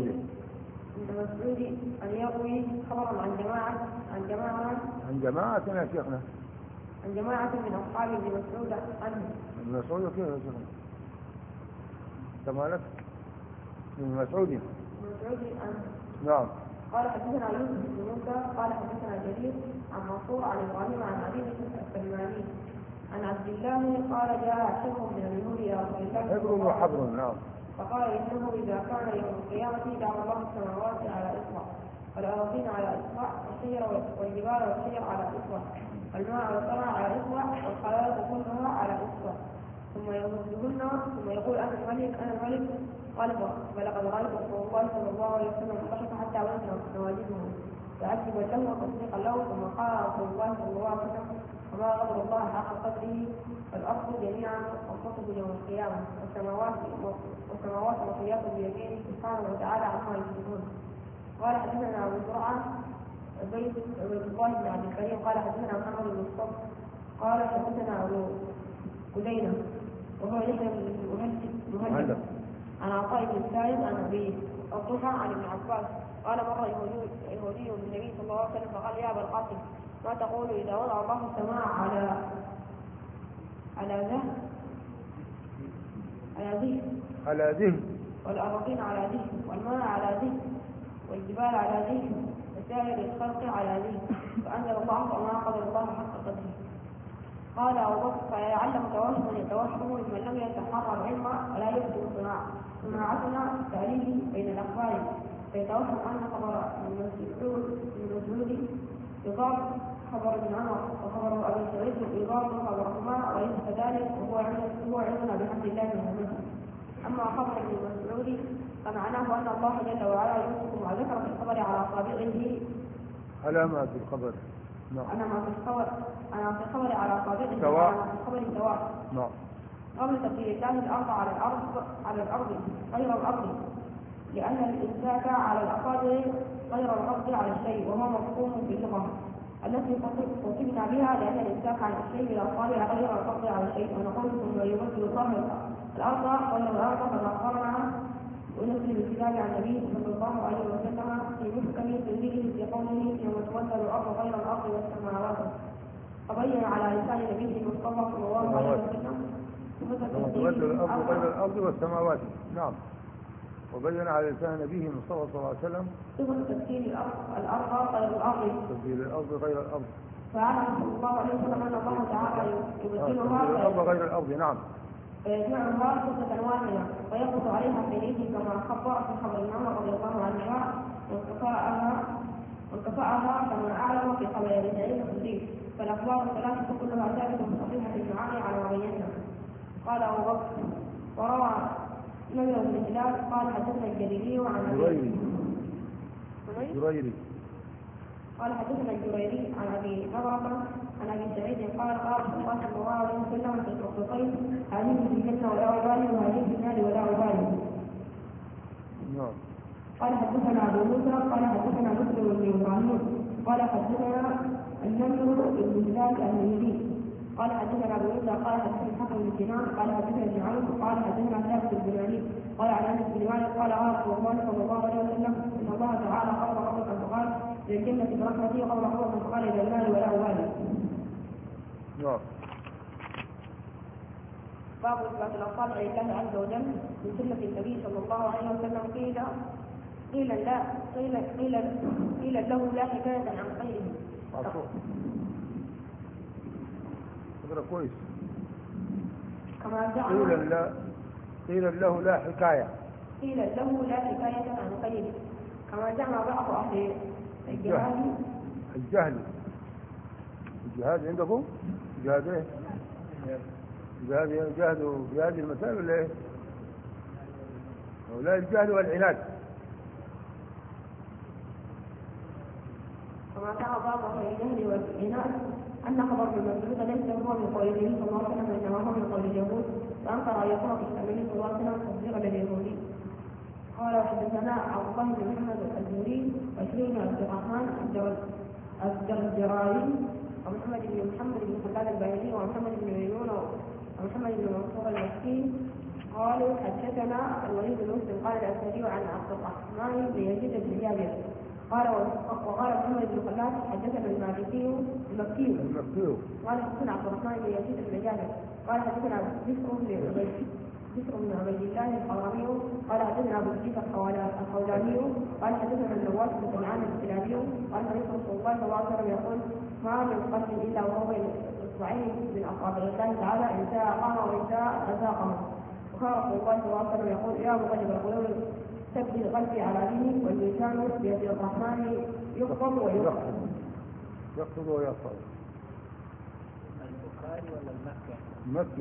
Speaker 2: يروي خبرا عن جماعة
Speaker 1: يا شيخنا،
Speaker 2: عن جماعة من أصحاب ابن مسعود عنه.
Speaker 1: ابن مسعود كيف يا شيخنا؟ تمالك ابن مسعود
Speaker 2: عنه.
Speaker 1: نعم.
Speaker 2: قال حدثنا يوسف بن موسى قال حدثنا جرير عن منصور عن إبراهيم عن عبيد السلماني عن عبد الله قال جاء شيخ من اليهود إلى رسول الله
Speaker 1: حبر وحبر. نعم.
Speaker 2: فقال إنه إذا كان يوم القيامة دعا الله السماوات على إصبع والأراضين على إصبع والشجر والجبال والشجر على إصبع والماء والثرى على إصبع والخلائق كلها على إصبع ثم يردهن ثم يقول أنا الملك قال ولقد رأيت رسول الله صلى الله عليه وسلم ضحك حتى ولت نواجذه تعجبا له وتصديقا له. ثم قال رسول الله صلى الله عليه وسلم وما غضب الله حق قدره فالأرض جميعا وانقصه يوم القيامة والسماوات مطويات بيمينه سبحانه وتعالى عما يشركون. قال حدثنا أبو زرعة عبيد الله بن عبد الكريم قال حدثنا محمد بن الصبر قال حدثنا أبو كلينة يحيى بن مهلب عن عطاء بن السائب عن أبي الضحى عن ابن عباس قال مر يهودي بالنبي صلى الله عليه وسلم فقال يا أبا القاسم ما تقول إذا وضع الله السماء على ذهن والأراضين على ذهن والماء على ذهن والجبال على ذهن وسائر الخلق على ذهن فأنزل الله وما قدر الله حق قدره. قال أبو بكر فيعلم توهم يتوهم ممن لم يتحرى العلم ولا يبدو صناعتنا التعليل بين الأخبار فيتوهم أن خبر المسعود يضاف خبر ابن عمر وخبر أبي سعيد يضاف خبرهما وليس كذلك وهو علمنا بحمد الله من همه. أما خبر ابن مسعود فمعناه أن الله جل وعلا يمسك ما ذكر في الخبر على أصابعه
Speaker 1: على ما في الخبر.
Speaker 2: أنا في الخبر على أصابعه سواء في الخبر سواء.
Speaker 1: نعم.
Speaker 2: قبل تبديل الله الأرض على الأرض غير الأرض لأن الإمساك على الأصابع غير الأرض على الشيء وهو مفهوم في اللغة التي خطبنا بها لأن الإمساك على الشيء بالأصابع غير الأرض على الشيء ونقول ثم يمثل صاحب الأرض غير الأرض كما أخبرنا ونزل الكتاب عن النبي صلى الله عليه وسلم في محكم تنزيله في قوله يوم تبدل الأرض غير الأرض والسماوات فبين على لسان نبيه المصطفى صلى الله عليه وسلم
Speaker 1: تبدل الأرض غير الأرض والسماوات. نعم. وبين على لسان نبيه المصطفى صلى الله عليه وسلم
Speaker 2: صفة تبديل الأرض غير الأرض.
Speaker 1: تبديل الأرض غير الأرض.
Speaker 2: فعلم صلى الله عليه وسلم أن الله تعالى يبدلها
Speaker 1: تبديل الأرض غير الأرض. نعم.
Speaker 2: فيجمعها صفة واحدة ويقص عليها حينئذ كما خبر في خبر عمر رضي الله عنها وانكفاءها كما أعلم في خبر أبي سعيد الخدري فالأخبار الثلاثة كلها ثابتة صحيحة المعاني على ما بينا. قال أبو بكر وروى نبي بن هلال قال حدثنا الجريري عن
Speaker 1: جريري
Speaker 2: قال حدثنا الجريري عن ابي نضرة عن ابي سعيد قال قال الله صلى الله عليه وسلم في الصحيحين هذه في الجنه ولا عبالي وهذه في النار ولا عبالي. قال حدثنا ابو موسى قال حدثنا مسلم بن ابراهيم قال حدثنا النمر بن هلال المهدي قال حدثنا ابو موسى قال حدثنا الحكم بن سنان قال حدثنا ابن عون قال حدثنا ثابت بن مالك قال عن انس بن مالك قال رسول الله صلى الله عليه وسلم ان الله تعالى قبض قبضه فقال للجنه برحمته وقبض قبضه فقال الى النار ولا ابالي. باب اثبات الاصابع لله عز وجل من سنه النبي صلى الله عليه وسلم قيل له لا حكايه عن غيره.
Speaker 1: هذا كويس.
Speaker 2: كما زعم
Speaker 1: قيل له لا حكاية.
Speaker 2: قيل له لا حكاية عن غيره كما زعم بعض أهل
Speaker 1: الجهل عندكم؟ جهاد ايه؟ جهاد في هذه المسائل ولا ايه؟ ولا الجهل والعناد.
Speaker 2: كما زعم بعض أهل الجهل والعناد أن خبر المسعود ليس هو من قول النبي صلى الله عليه وسلم إنما هو من قول اليهود فأنكر أن يكون في النبي صلى الله عليه وسلم تصديقا لليهودي. قال وحدثنا عبد الله بن محمد الزهري وشريك بن عبد الرحمن الجرجرائي ومحمد بن محمد بن خلاد الباهلي ومحمد بن ميمون ومحمد بن منصور المكي قالوا حدثنا الوليد بن مسلم قال الأسدي عن عبد الرحمن بن يزيد بن جابر وقال محمد بن خلاد حدثنا المكي قال حدثنا عبد الرحمن بن يزيد بن جابر قال حدثنا بشر بن عبيد الله الحرامي قال حدثنا ابو الجيش الخولاني قال حدثنا النواس بن سمعان الكلابي قال سمعت رسول الله صلى الله عليه وسلم يقول ما من قلب الا وهو بين اصبعين من اصابع الله تعالى ان شاء قام وان شاء اذاقه. وكان رسول الله صلى الله عليه وسلم يقول يا مقلب القلوب ثبت قلبي على ديني والميزان بيد الرحمن يقبض ويقبض.
Speaker 1: يقبض ويقبض.
Speaker 3: البخاري ولا المكي؟
Speaker 1: المكي.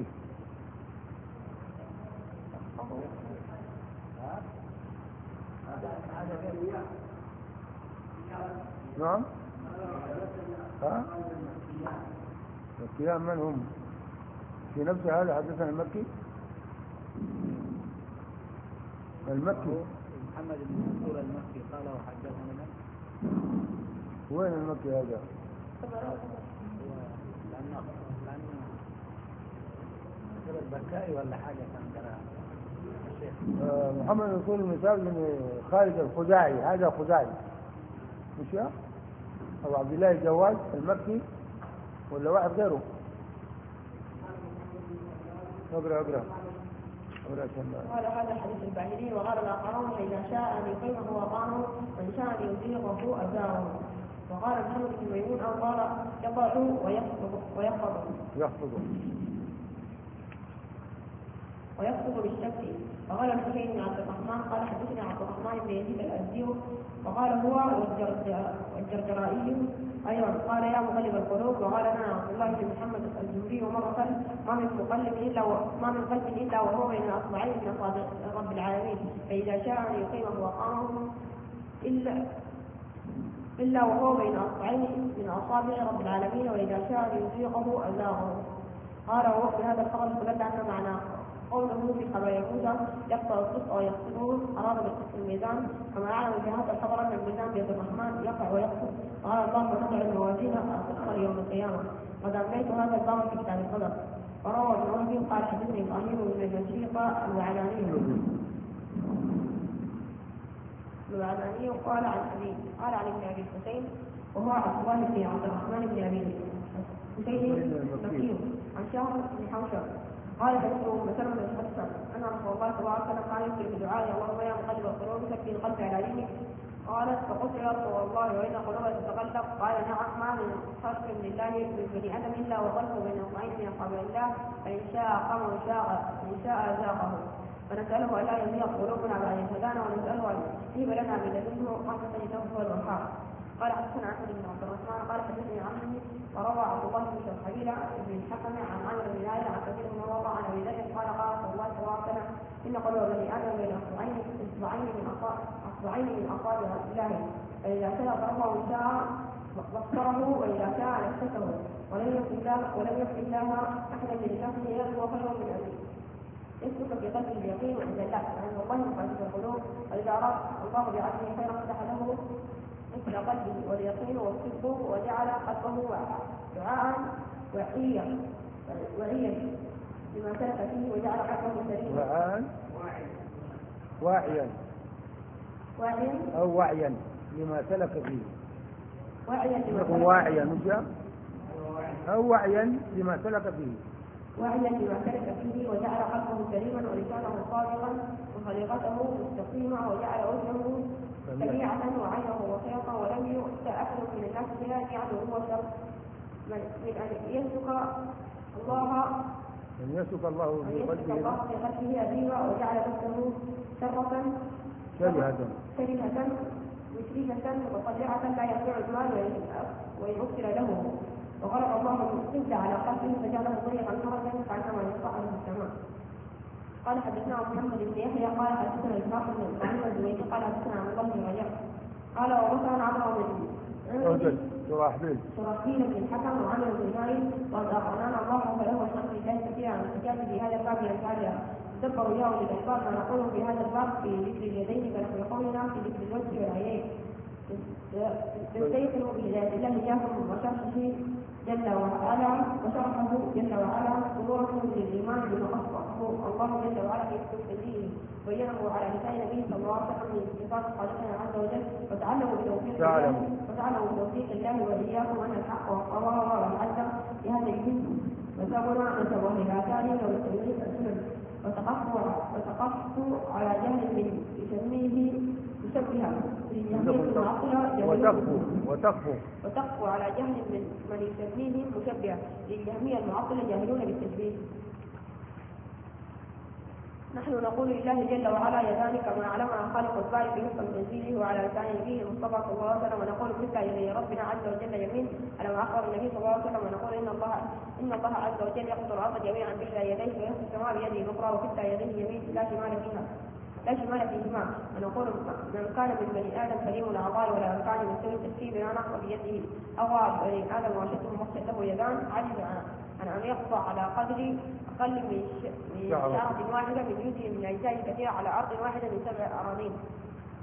Speaker 1: نعم. القيام من هم؟ في نفس هذا حدثنا المكي.
Speaker 3: محمد بن منصور المكي قال وحدثنا
Speaker 1: وين المكي هذا؟
Speaker 3: البكائي ولا حاجة كان قراها الشيخ؟
Speaker 1: محمد بن رسول المساوي بن خالد الخزاعي، هذا خزاعي مش يا أبو عبد الله الجواد المكي ولا واحد غيره؟ اقرأ
Speaker 2: قال هذا حديث الباهلي. وقال الآخرون إذا شاء أن يقيمه وأقامه وإن شاء أن يزيغه أزاغه. وقال محمد بن ميمون أو قال يقع ويخطب بالشك. وقال الحسين بن عبد الرحمن قال حدثني عبد الرحمن بن يزيد الأزدي وقال هو والجرجرائي أيضا قال يا مقلب القلوب. وقال أنا عبد الله بن محمد الزهري ومرة ما من قلب إلا وهو بين أصبعين من أصابع رب العالمين فإذا شاء أن يقيمه وقامه إلا وهو بين أصبعين من أصابع رب العالمين وإذا شاء أن يزيغه أزاغه. قال وفي هذا الخبر فبدأ أن معناه قوله في خبر موسى يقطع القسط أو يقصده أراد بالقسط الميزان كما أعلم في هذا الخبر أن الميزان بيد الرحمن يقع ويقصد. قال الله وتضع الموازين القسط يوم القيامة. قد أمليت هذا الباب في كتاب القدر. وروى ابن وهب قال حدثني إبراهيم بن المشريق الوعلاني قال عن ابن أبي الحسين وهو عبد الله بن عبد الرحمن بن أبي الحسين مكي عن شهر بن حوشب قال حدثه مسلم بن حسن أن رسول الله صلى الله عليه وسلم قال يذكر بدعاء اللهم يا مقلب القلوب ثبت القلب على دينك. قالت فقلت يا رسول الله وإن قلوبنا تتقلب. قال نعم ما من خلق لله من بني آدم إلا وقلبه بين أصبعين من أصابع الله فإن شاء قام وإن شاء أزاقه. فنسأله ألا يزيغ قلوبنا بعد هدانا ونسأله أن يهب لنا من لدنه رحمة يتوفى الوهاب. قال حدثنا أحمد بن عبد الرحمن قال حدثني عمي وروى عبد الله بن شرحبيل بن الحكم عن عامر بن عائلة عن كثير من وضع عن أبي ذر قال قال صلى الله عليه وسلم إن قلوب بني آدم بين أصبعين من أصابع الله فإذا شاء ضربه شاء بصره وإذا شاء نفسه ولم يكن الله أحدا من نفسه يرجو خيرا من أبيه. يسلك في قلب اليقين عند الله لأن الله مقلب القلوب وإذا أراد الله بعبده خيرا فتح له مثل قلبه واليقين والصدق وجعل قلبه دعاء وعيا لما سلك فيه وجعل قلبه سليما
Speaker 1: واعيا أو وعيا لما سلك فيه واعيا أو وعيا لما سلك فيه
Speaker 2: وجعل قلبه سليما ولسانه صادقا وخليقته مستقيمة وجعل وجهه سميعة وعينه وسيطا ولم يؤت أحد من الناس بلا يعلو هو شر من أن يسلك الله في قلبه أديبا وجعل نفسه شرة شرهة مشركة مطلعة لا يطيع المال وإن أكثر له. وغلق الله القبل على قلبه فجعله ضيقا فرجا كأنما يصعد في السماء. قال حدثنا محمد بن يحيى قال حدثنا إسحاق بن إبراهيم الزبيدي قال حدثنا عن الله بن رجاء قال ومثلا عمرو بن شرحبيل بن الحكم وعمرو بن زايد وقد أخبرنا الله فله الحمد لله كثيرا عن الحجاج في هذا الباب ينفعها دبروا إياه للأحباب ما نقول في هذا الباب في ذكر اليدين فنحن قولنا في ذكر الوجه والعينين تستيقنوا بذات الله إياكم وشرحه جل وعلا صدوركم للإيمان بما أصبحه الله جل وعلا في تفسيره وبينه على لسان نبيه صلى الله عليه وسلم من صفات خالقنا عز وجل وتعلموا بتوفيق الله وإياكم أن الحق والقرار والعزة لهذا الجنس وسبنا نسبه للآثار وبالتمييز السنن وتقفوا على جهل من يسميه مشبها وتقفوا على جهل من يسميه مشبها للجهمية المعطلة جاهلون بالتشبيه. نحن نقول لله جل وعلا يدان كما علمنا خالق الباري في نص تنزيله وعلى لسان نبيه المصطفى صلى الله عليه وسلم ونقول مثل يدي ربنا عز وجل يمين على ما اخبر النبي صلى الله عليه وسلم ونقول ان الله عز وجل يقبض الارض جميعا بكلا يديه ويمسك السماء بيده الاخرى وكلا يديه يمين لا شمال فيهما. ونقول من كان من بني ادم سليم الاعضاء ولا كان من سوء التركيب لا نقص بيده اغوى بني ادم واشده مخشى له يدان عجز عن ان يقطع على قدر اقل من شعرة واحدة من جزء من اجزاء كثيرة على ارض واحدة من 7 أراضين.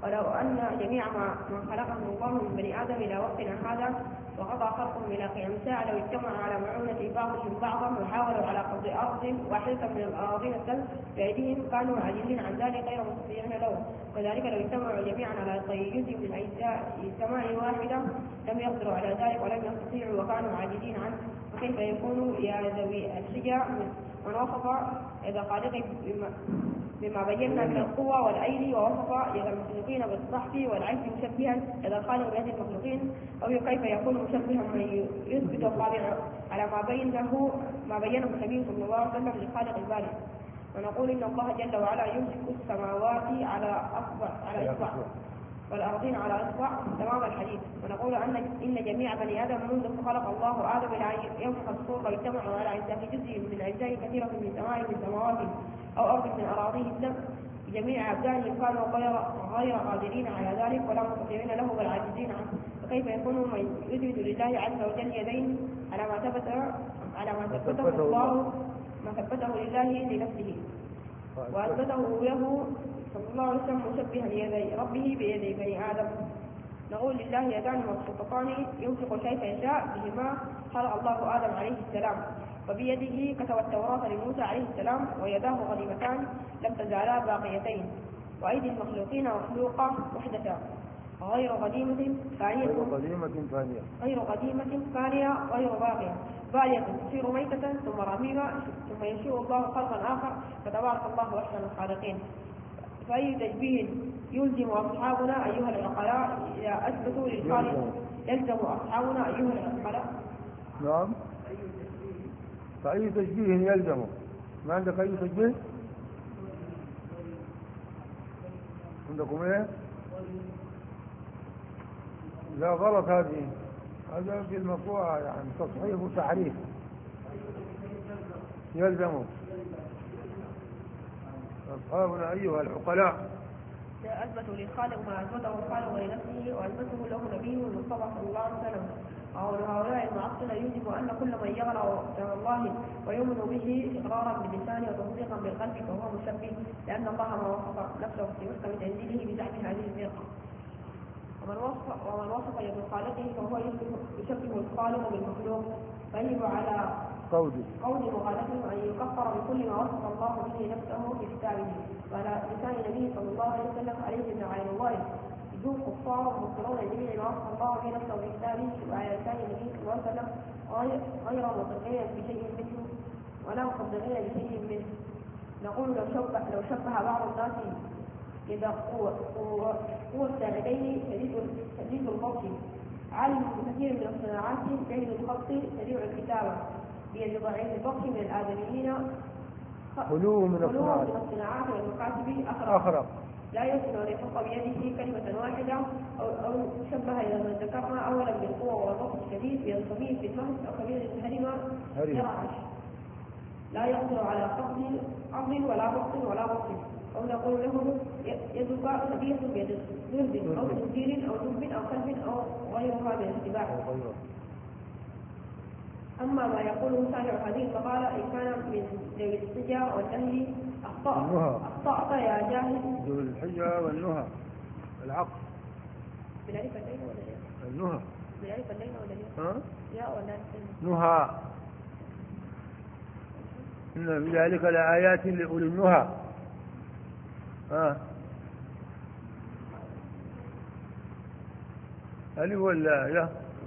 Speaker 2: ولو أن جميع ما خلقه الله من بني آدم إلى وقتنا هذا وقضى خلقهم إلى قيام الساعة لو اجتمعوا على معونة بعضهم بعضا وحاولوا على قبض أرض واحدة من الأراضين الثلث بأيديهم كانوا عاجزين عن ذلك غير مستطيعين له. وذلك لو اجتمعوا جميعا على جزء من أجزاء سماء واحدة لم يقدروا على ذلك ولم يستطيعوا وكانوا عاجزين عنه. وكيف يكون يا ذوي الحجة من وصف يد خالقه بما بينا من القوة والأيدي ووصف يد المخلوقين بالضعف والعجز مشبها يد الخالق بيد المخلوقين، أو كيف يكون مشبها من يثبت الطابع على ما بينه النبي صلى الله عليه وسلم للخالق البارئ. ونقول إن الله جل وعلا يمسك السماوات على إصبع والأرضين على إصبع تمام الحديث. ونقول إن جميع بني آدم منذ خلق الله آدم إلى أن ينفخ الصور ويجتمعوا على أجزاء جزء من أجزاء كثيرة من سماوات أو أرض من أراضيهم جميع أبدانهم كانوا غير قادرين على ذلك ولا مستطيعين له بل عاجزين عنه. فكيف يكون من يثبت لله عز وجل يدين على ما ثبته لله لنفسه وأثبته له صلى الله عليه وسلم مشبها ليدي ربه بيدي بني آدم. نقول لله يدان مبسوطتان ينفق كيف يشاء بهما خلق الله آدم عليه السلام، وبيده كتب التوراة لموسى عليه السلام، ويداه غليمتان لم تزالا باقيتين، وأيدي المخلوقين مخلوقة وحدة غير قديمة ثانية غير باقية بالية تصير ميتة ثم رميمة ثم يشاء الله خلقا آخر فتبارك الله أحسن الخالقين. فأي تشبيه يلزم أصحابنا أيها العقلاء إذا أثبتوا للخالق يلزم أصحابنا أيها العقلاء.
Speaker 1: نعم. فأي تشبيه يلزمه؟ ما عندك أي تشبيه؟ عندكم إيه؟ لا غلط هذا في المقوى يعني تصحيح وتحريف. يلزمه أصحابنا أيها العقلاء
Speaker 2: أثبتوا للخالق ما أثبته الخالق لنفسه وأثبته له نبيه المصطفى صلى الله عليه وسلم. هؤلاء المعطلة يجب أن كل من يغرى على الله ويؤمن به إقرارا باللسان وتصديقا بالقلب فهو مشبه، لأن الله ما وصف نفسه في محكم تنزيله بزعم هذه الفرقة. ومن وصف يد خالقه فهو يشبه الخالق بالمخلوق، فيجب على قول مخالفه أن يكفر بكل ما وصف الله به نفسه في كتابه وعلى لسان النبي صلى الله عليه وسلم عليه بن عين الله. يجوز كفار مبصرون جميع ما وصف الله به نفسه في كتابه وعلى لسان النبي صلى الله عليه وسلم غير مصدقين بشيء منه ولا مصدقين بشيء منه. نقول لو شبه بعض الناس إذا قوة الساعدين شديد الخط عالم كثير من الصناعات جيد الخط سريع الكتابة بيد ضعيف البطش من الآدميين خلوه من الصناعات والمكاتب أخرق لا يمكن أن يحق بيده كلمة واحدة أو شبه إذا ما ذكرنا أولا بالقوة والضبط الشديد بيد صبي في المهد أو كبير الهرمة يرعش لا يقدر على قبض عظم ولا بطن أو نقول له يدك شبيه بيد ذهب أو تنزيل أو دب أو كلب أو غيرها من الاتباع. أما ما يقوله صانع هذه المقالة إن كان من ذوي الحجة والنهي أخطأت يا جاهل.
Speaker 1: ذوي الحجة والنهى العقل
Speaker 2: بالألف الليل ولا الياء؟
Speaker 1: النهى
Speaker 2: بالألف الليل ولا الياء؟ ياء ولا
Speaker 1: نهى. إن في ذلك لآيات لأولي النهى. ألف ولا يا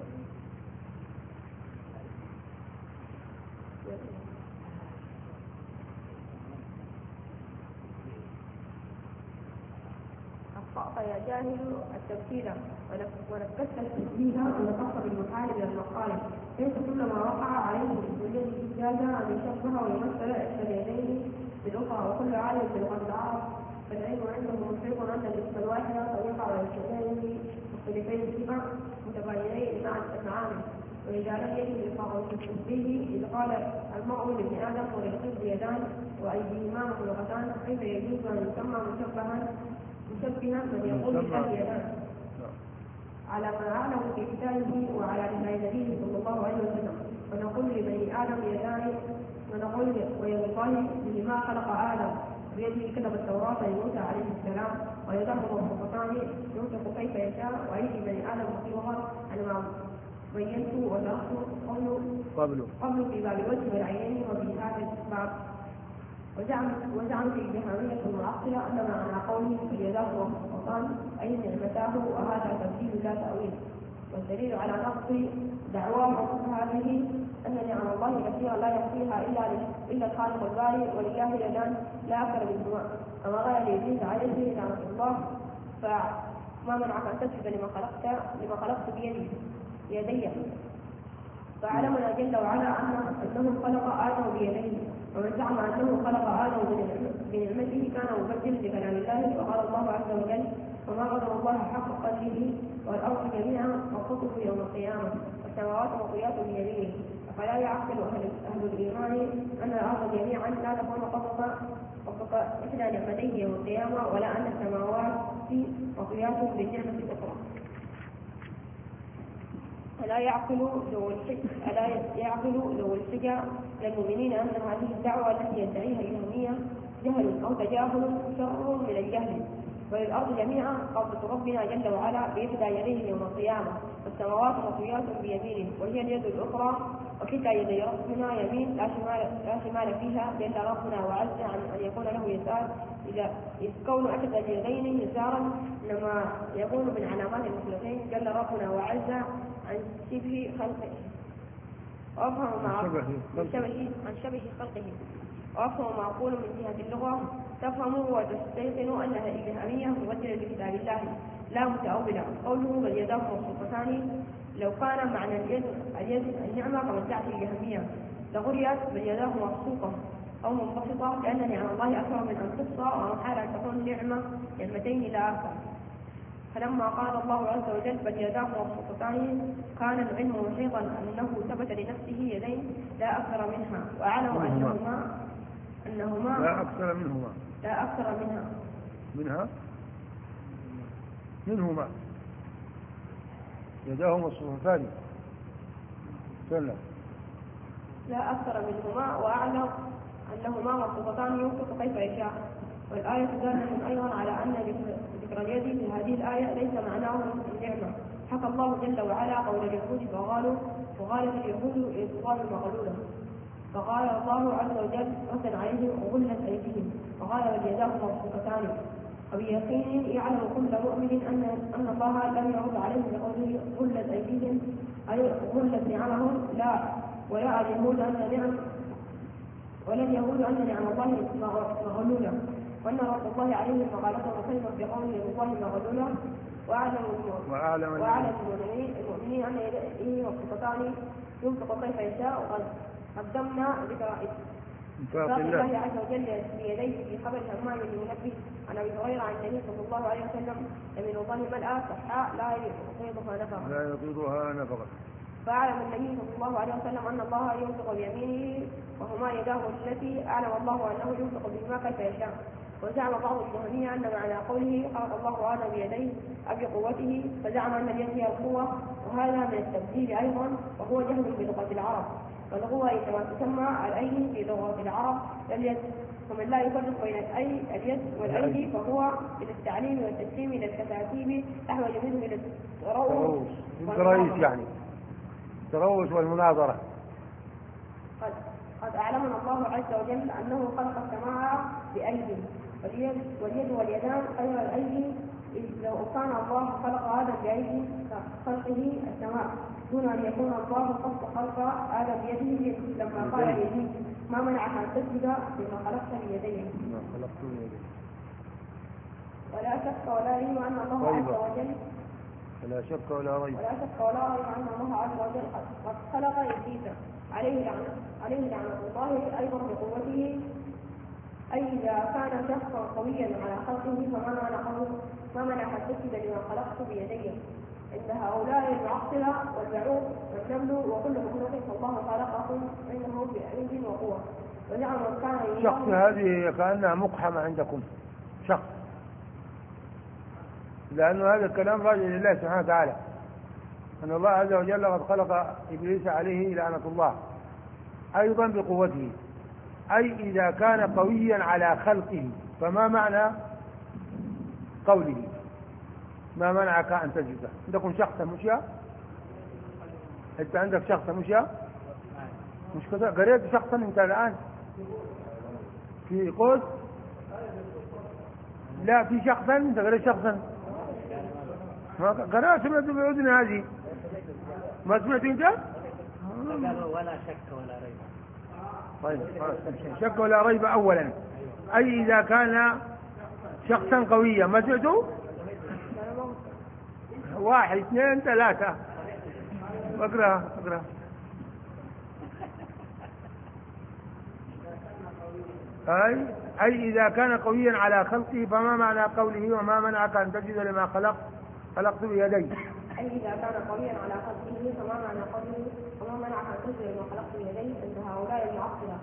Speaker 2: أخطأت يا جاهل التفسير ونفذت التشبيه ونقص بالمحال من المقالة. ليس كل ما وقع عليه الذي جاز أن يشبه ويمثل إحدى اليدين بالأخرى وكل عالم بلغة العرب فالعلم عنده مفرق أن الاسم الواحد طريقة على الشيئين مختلفين الصفة متباينين مع المعاني. وإذا لم يجد إفاضة التشبيه إذ قال المرء لابن آدم وللقلب يدان وأيديهما مخلوقتان كيف يجوز أن يسمى مشبها من يقول له يدان على ما أعلم في كتابه وعلى لسان النبي صلى الله عليه وسلم. ونقول لبني آدم يدان ونقول ويد الله بما خلق آدم بيده كتب التوراة لموسى عليه السلام، ويداه مبسوطتان ينطق كيف يشاء، وأيدي بني آدم مطيرها أنا ما بينت وشرحت قبل في باب الوجه والعينين وفي هذا الباب. وزعم في الجهمية المعطلة أن معنى قوله يداه مبسوطتان أي نعمتاه، وهذا تبديل لا تأويل. والدليل على نقص دعواهم هذه أن نعم الله كثيرا لا يحصيها إلا الخالق الباري، ولله يدان لا أكثر منهما. كما قال لإبليس عليه لعنة الله: فما منعك أن تسجد لما خلقت بيدي. فعلمنا جل وعلا أنه خلق آدم بيديه، ومن زعم أنه خلق آدم بنعمته كان مبدلا لكلام الله. وقال الله عز وجل: وما قدر الله حق قدره والأرض جميعا قبضته يوم القيامة والسماوات مطويات بيمينه. فلا يعقل أهل الإيمان أن الأرض جميعا لا تكون قبضة إحدى نعمتيه يوم القيامة، ولا أن السماوات مطويات بالنعمة الأخرى. ألا يعقل لو الحجة للمؤمنين أن هذه الدعوة التي يدعيها الجهمية جهل أو تجاهل شر من الجهل. وللأرض جميعا قبضة ربنا جل وعلا بإحدى يديه يوم القيامة، والسماوات مطويات بيمينه وهي اليد الأخرى، وكلتا يدي ربنا يمين لا شمال فيها جل ربنا وعز عن أن يكون له يسار، إذ كون أحد اليدين يسارا إنما يكون من علامات المخلوقين جل ربنا وعز عن شبه خلقه، وأفهم عن شبه خلقه. وأفهم معقول من جهة اللغة تفهموا وتستيقنوا أنها الجهمية مبدلة لكتاب الله لا متأولة. قوله بل يداه مبسوطتان لو كان معنى اليد النعمة كما ادعت الجهمية لغريت بل يداه مبسوطة أو منبسطة، لأن نعم الله أكثر من أن تحصى، ومحال أن تكون نعمتين لا أكثر. فلما قال الله عز وجل بل يداه مبسوطتان كان العلم محيطا أنه ثبت لنفسه يدين لا أكثر منها، وأعلم أنهما
Speaker 1: لا أكثر منهما يداه مبسوطتان
Speaker 2: لا أكثر منهما، وأعلم أنهما مبسوطتان ينفق كيف يشاء. والآية دالة أيضا على أن ذكر اليد في هذه الآية ليس معناه النعمة. حكى الله جل وعلا قول اليهود وقالت اليهود يد الله مغلولة، فقال الله عز وجل ردا عليهم وغلت أيديهم، وقال واليداه مبسوطتان. وبيقين يعلم كل مؤمن أن الله لم يرد عليهم بقوله غلت أيديهم أي غلت نعمهم، لا، ولا اليهود أن نعم الله مغلولة، وأن رد الله عليهم فقالته وكلمة بقوله يد الله مغلولة. وأعلم المؤمنين أن يديه مبسوطتان ينفق كيف يشاء. وقد قدمنا ذكر إنفاق الله عز وجل بيديه في خبر همام بن منبه عن أبي هريرة عن النبي صلى الله عليه وسلم: يمين الله ملأى صحاء لا يطيقها نفقة. فأعلم النبي صلى الله عليه وسلم أن الله ينفق بيمينه وهما يداه التي أعلم الله أنه ينفق بهما كيف يشاء. وزعم بعض الجهمية أن معنى قوله خلق الله آدم بيديه أو بقوته، فزعم أن اليد هي القوة، وهذا من التبديل أيضا، وهو جهل بلغة العرب. والقوة إنما تسمى الأيدي في لغة العرب اليد، ومن لا يفرق بين اليد والأيدي فهو إلى التعليم والتسليم إلى الكتاتيب أحوج منه إلى
Speaker 1: التروس يعني التروس والمناظرة.
Speaker 2: قد أعلمنا الله عز وجل أنه خلق السماء بأيدي، واليد واليدان خير الأيدي، إذ لو كان الله خلق آدم بأيدي خلقه السماء دون أن يكون الله قصد خلق آدم بيده، لما قال يدي ما منعك أن تسجد بما خلقت بيديه. ولا شك ولا ريب أن الله عز وجل
Speaker 1: ولا شك ولا ريب أن الله عز وجل قد خلق إبليس عليه لعنة الله أيضا بقوته، أي إذا كان شخصا قويا على خلقه فما منع أن تسجد لما خلقت بيديه. عند هؤلاء المعطلة والبعوض والنمل وكل مخلوق فالله خلقهم عنده بعلم وقوة. وزعم كان شخص هذه كأنها مقحمة عندكم شخص، لأن هذا الكلام راجع لله سبحانه وتعالى، أن الله عز وجل قد خلق إبليس عليه لعنة الله أيضا بقوته، أي إذا كان قويا على خلقه فما معنى قوله ما منعك أن تسجد؟ عندكم شخص مشى؟ أنت عندك شخص مشى؟ مش كذا؟ قريت شخصا أنت الآن في قوس؟ لا في شخصا، أنت قريت شخصا؟ قرأت سمعت بأذن هذه ما سمعت أنت؟
Speaker 3: قالوا ولا شك ولا ريب.
Speaker 1: طيب شك ولا ريب أولا، أي إذا كان شخصا قويا. ما سمعتوا؟ 1 2 3 اقرأ. أي إذا كان قويا على خلقه. فما معنى قوله وما منعك أن تجد لما خلقت بيدي؟
Speaker 2: أي إذا كان قويا على خلقه فما معنى قوله وما منعك أن تجد لما خلقت بيدي؟ أن هؤلاء المعطلة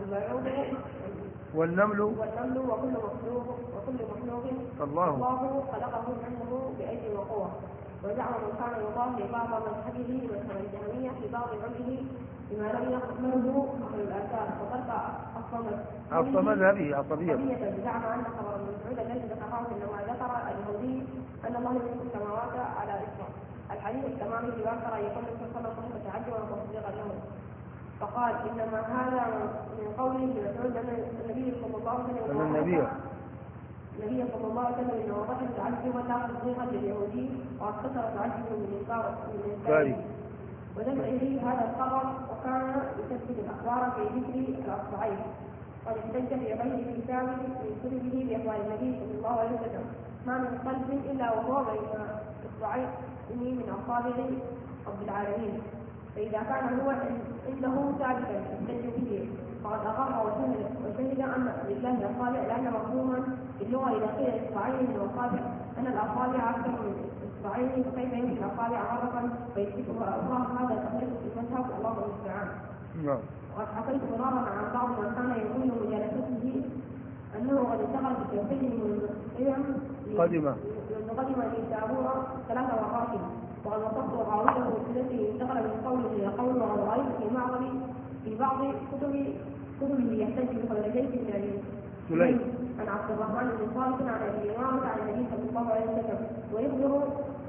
Speaker 2: والنمل وكل مخلوق الله خلقه منه بأيدي وقوة. وزعم من كان يضاهي بعض مذهبه مثل الجهمية في بعض عمره بما لم يقبله أهل الآثار وترك
Speaker 1: الصمد هذه عصبية.
Speaker 2: زعم أن خبر المسعود الذي ذكره إنما ذكر اليهودي أن الله يملك السماوات على إسره الحديث التمام بأكثر يقول صلى الله عليه وسلم تعجبا وتصديقا له، فقال إنما هذا من قوله مسعود أن النبي صلى الله عليه وسلم النبي صلى الله عليه وسلم إنه ضحك تعجبا لا تصديقا لليهودي واختصر تعجبا من إنكاره ودفعه هذا الخبر، وكان يثبت الأخبار في ذكر الأصبعين. قد احتج في غير كتاب من كتبه بأقوال النبي صلى الله عليه وسلم ما من قلب إلا وهو بين إصبعين من أصابع رب العالمين، فإذا كان هو عنده ثابتا يحتج به فقد أقر وشهد أن لله أصابع، لأن مفهوما في اللغة إذا قيل إصبعين من أصابع أن الأصابع أكثر من إصبعين، فكيف يمكن الأصابع مرة فيشبكها الله؟ هذا تقريب في المذهب والله المستعان. وقد حكيت مرارا عن بعض من كان يقول مجالسته أنه قد انتقل في التوحيد من قدم لسابورة 3 مرات، وقد وصفت راويه التي انتقل من قول إلى قول، وقد رأيت في بعض كتبه يحتج بخبرتين من سليم عن عبد الرحمن بن صالح عن أبي إمامة عن النبي صلى الله عليه وسلم، ويخبر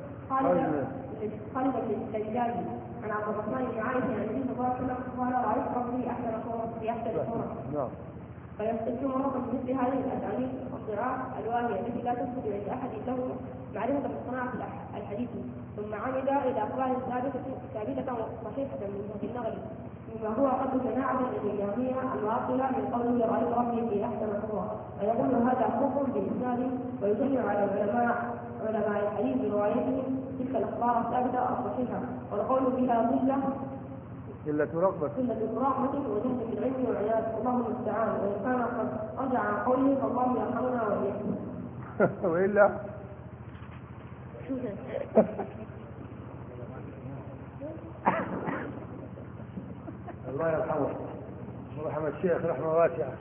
Speaker 2: خالد بن الدجاج عن عبد الرحمن بن عائشة عن النبي صلى الله عليه وسلم قال رأيت ربي أحسن صورة. فيحتج مرة بمثل هذه الأساليب والصراع الواهية التي لا تثبت عند أحد له معرفة بصناعة الحديث، ثم عمد إلى أقوال ثابتة وصحيحة من وجه النظر مما هو قد تناعم الجهمية المعطلة من قوله رأيت ربي في أحسن صورة، ويقول هذا كفر بالإسناد، ويشنع على علماء الحديث بروايتهم تلك الأخبار الثابتة الصحيحة، والقول بها قلة رغبة وجهل في العلم والعياذ، الله المستعان. وإن كان قد رجع عن قوله فالله يرحمنا وإياكم.
Speaker 1: وإلا الله يرحمه ورحمة الشيخ رحمة واسعة.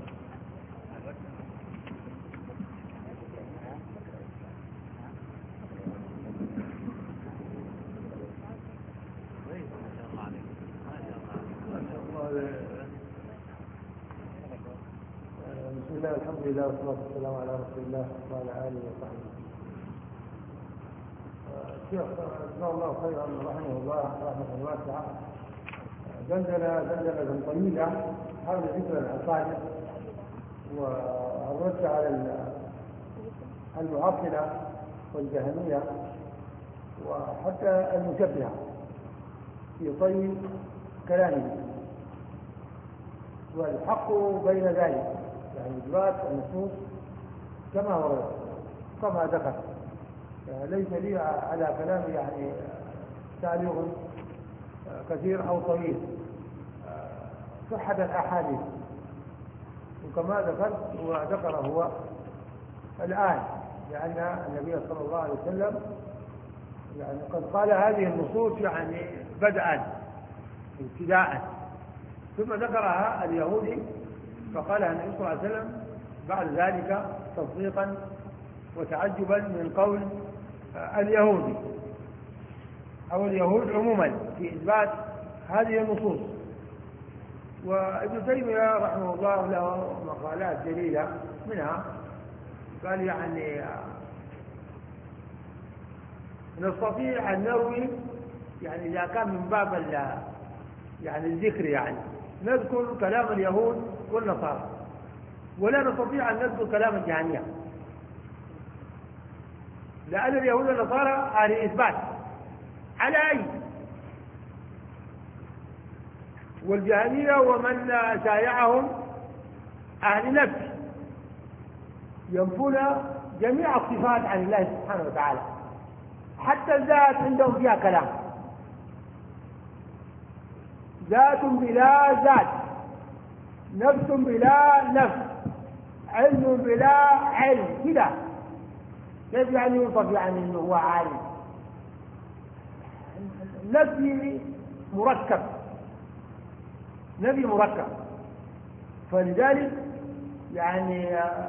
Speaker 1: بسم الله الحمد لله والصلاة والسلام على رسول الله وعلى آله وصحبه. الشيخ جزاه الله خيرا رحمه الله رحمة واسعة دندنة طويلة حول ذكر العقائد والرد على المعطلة والجهمية وحتى المشبهة في طي كلامه، والحق بين ذلك يعني إثبات النصوص كما ورد كما ذكر، ليس لي على كلام يعني تعليق كثير أو طويل، صحة الأحاديث وكما ذكرت وذكر هو الآن، لأن النبي صلى الله عليه وسلم يعني قد قال هذه النصوص يعني بدءا ابتداء، ثم ذكرها اليهودي فقالها النبي صلى الله عليه وسلم بعد ذلك تصديقا وتعجبا من قول اليهودي أو اليهود عموما في إثبات هذه النصوص. وابن تيمية رحمه الله له مقالات جليلة، منها قال يعني نستطيع أن نروي، يعني إذا كان من باب يعني الذكر، يعني نذكر كلام اليهود والنصارى، ولا نستطيع أن نذكر كلام الجهمية، لأن اليهود والنصارى أهل إثبات على أي، والجهمية ومن شايعهم أهل نفس ينفون جميع الصفات عن الله سبحانه وتعالى، حتى الذات عندهم فيها كلام، ذات بلا ذات، نفس بلا نفس، علم بلا علم، كده كيف يعني يوصف يعني انه هو عالم؟ نفي مركب، نفي مركب. فلذلك يعني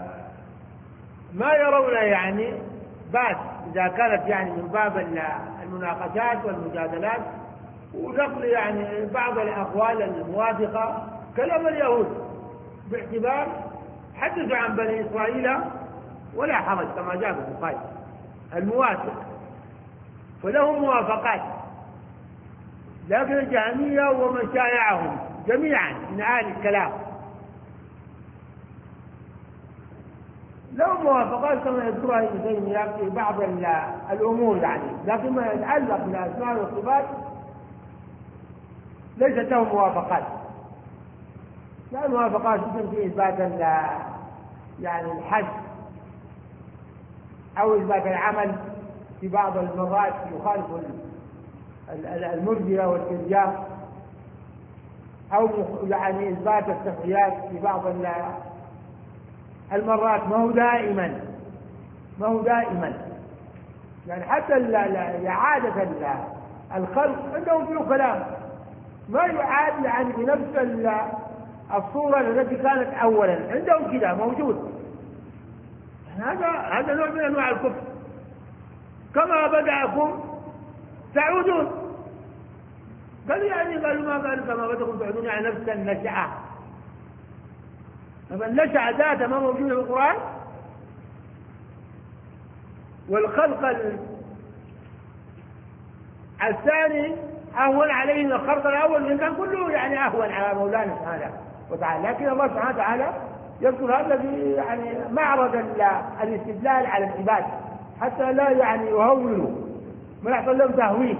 Speaker 1: ما يرون يعني بأس إذا كانت يعني من باب المناقشات والمجادلات ونقل يعني بعض الأقوال الموافقة كلام اليهود، باعتبار حدثوا عن بني إسرائيل ولا حرج كما جاء في البخاري الموافق، فلهم موافقات. لكن الجهمية ومن شايعهم جميعا من أهل الكلام لهم موافقات كما يذكرها ابن تيمية في بعض الأمور، يعني لكن ما يتعلق بالأسماء والصفات ليست لهم موافقات، لا موافقات في إثبات يعني الحج أو إثبات العمل، في بعض المرات يخالف المرجئة والإرجاء، أو يعني إثبات التقييد في بعض المرات، ما هو دائما يعني حتى إعادة الخلق عندهم فيه كلام، ما يعاد يعني بنفس الصورة التي كانت أولا، عندهم كده موجود. هذا نوع من أنواع الكفر، كما بدأكم تعودون، قالوا يعني ما قالوا كما بدأكم تعودون يعني نفس النشأة، فالنشأة ذاتها ما موجودة في القرآن، والخلق الثاني أهون عليه من الخلق الأول، وإن كان كله يعني أهون على مولانا سبحانه وتعالى، لكن الله سبحانه وتعالى يذكر هذا في يعني معرض الاستدلال على العباد حتى لا يعني يهولوا ما يحصل لهم تهويل.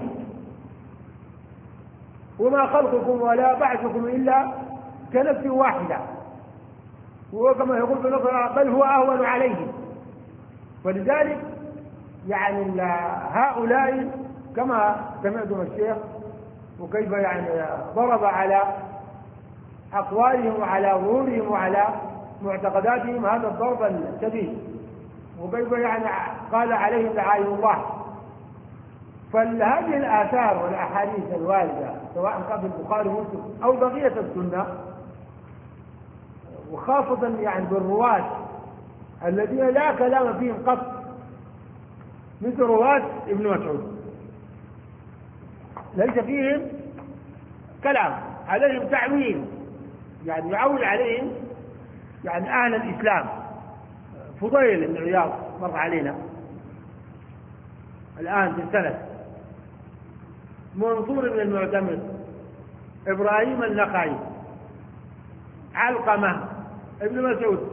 Speaker 1: وما خلقكم ولا بعثكم إلا كنفس واحدة، وكما يقول في الأخرى بل هو أهون عليهم. فلذلك يعني هؤلاء كما سمعتم الشيخ وكيف يعني ضرب على أقوالهم وعلى ظهورهم وعلى معتقداتهم هذا الضرب الشديد، وكيف يعني قال عليهم لعائن الله. فهذه الآثار والأحاديث الواردة سواء كان في البخاري ومسلم أو بقية السنة، وخاصة يعني بالرواة الذين لا كلام فيهم قط، مثل رواة ابن مسعود ليس فيهم كلام، عليهم تعويل، يعني يعول عليهم يعني أهل الإسلام. فضيل بن عياض مر علينا الآن في السنة، منصور بن المعتمر، إبراهيم النخعي، علقمة ابن مسعود.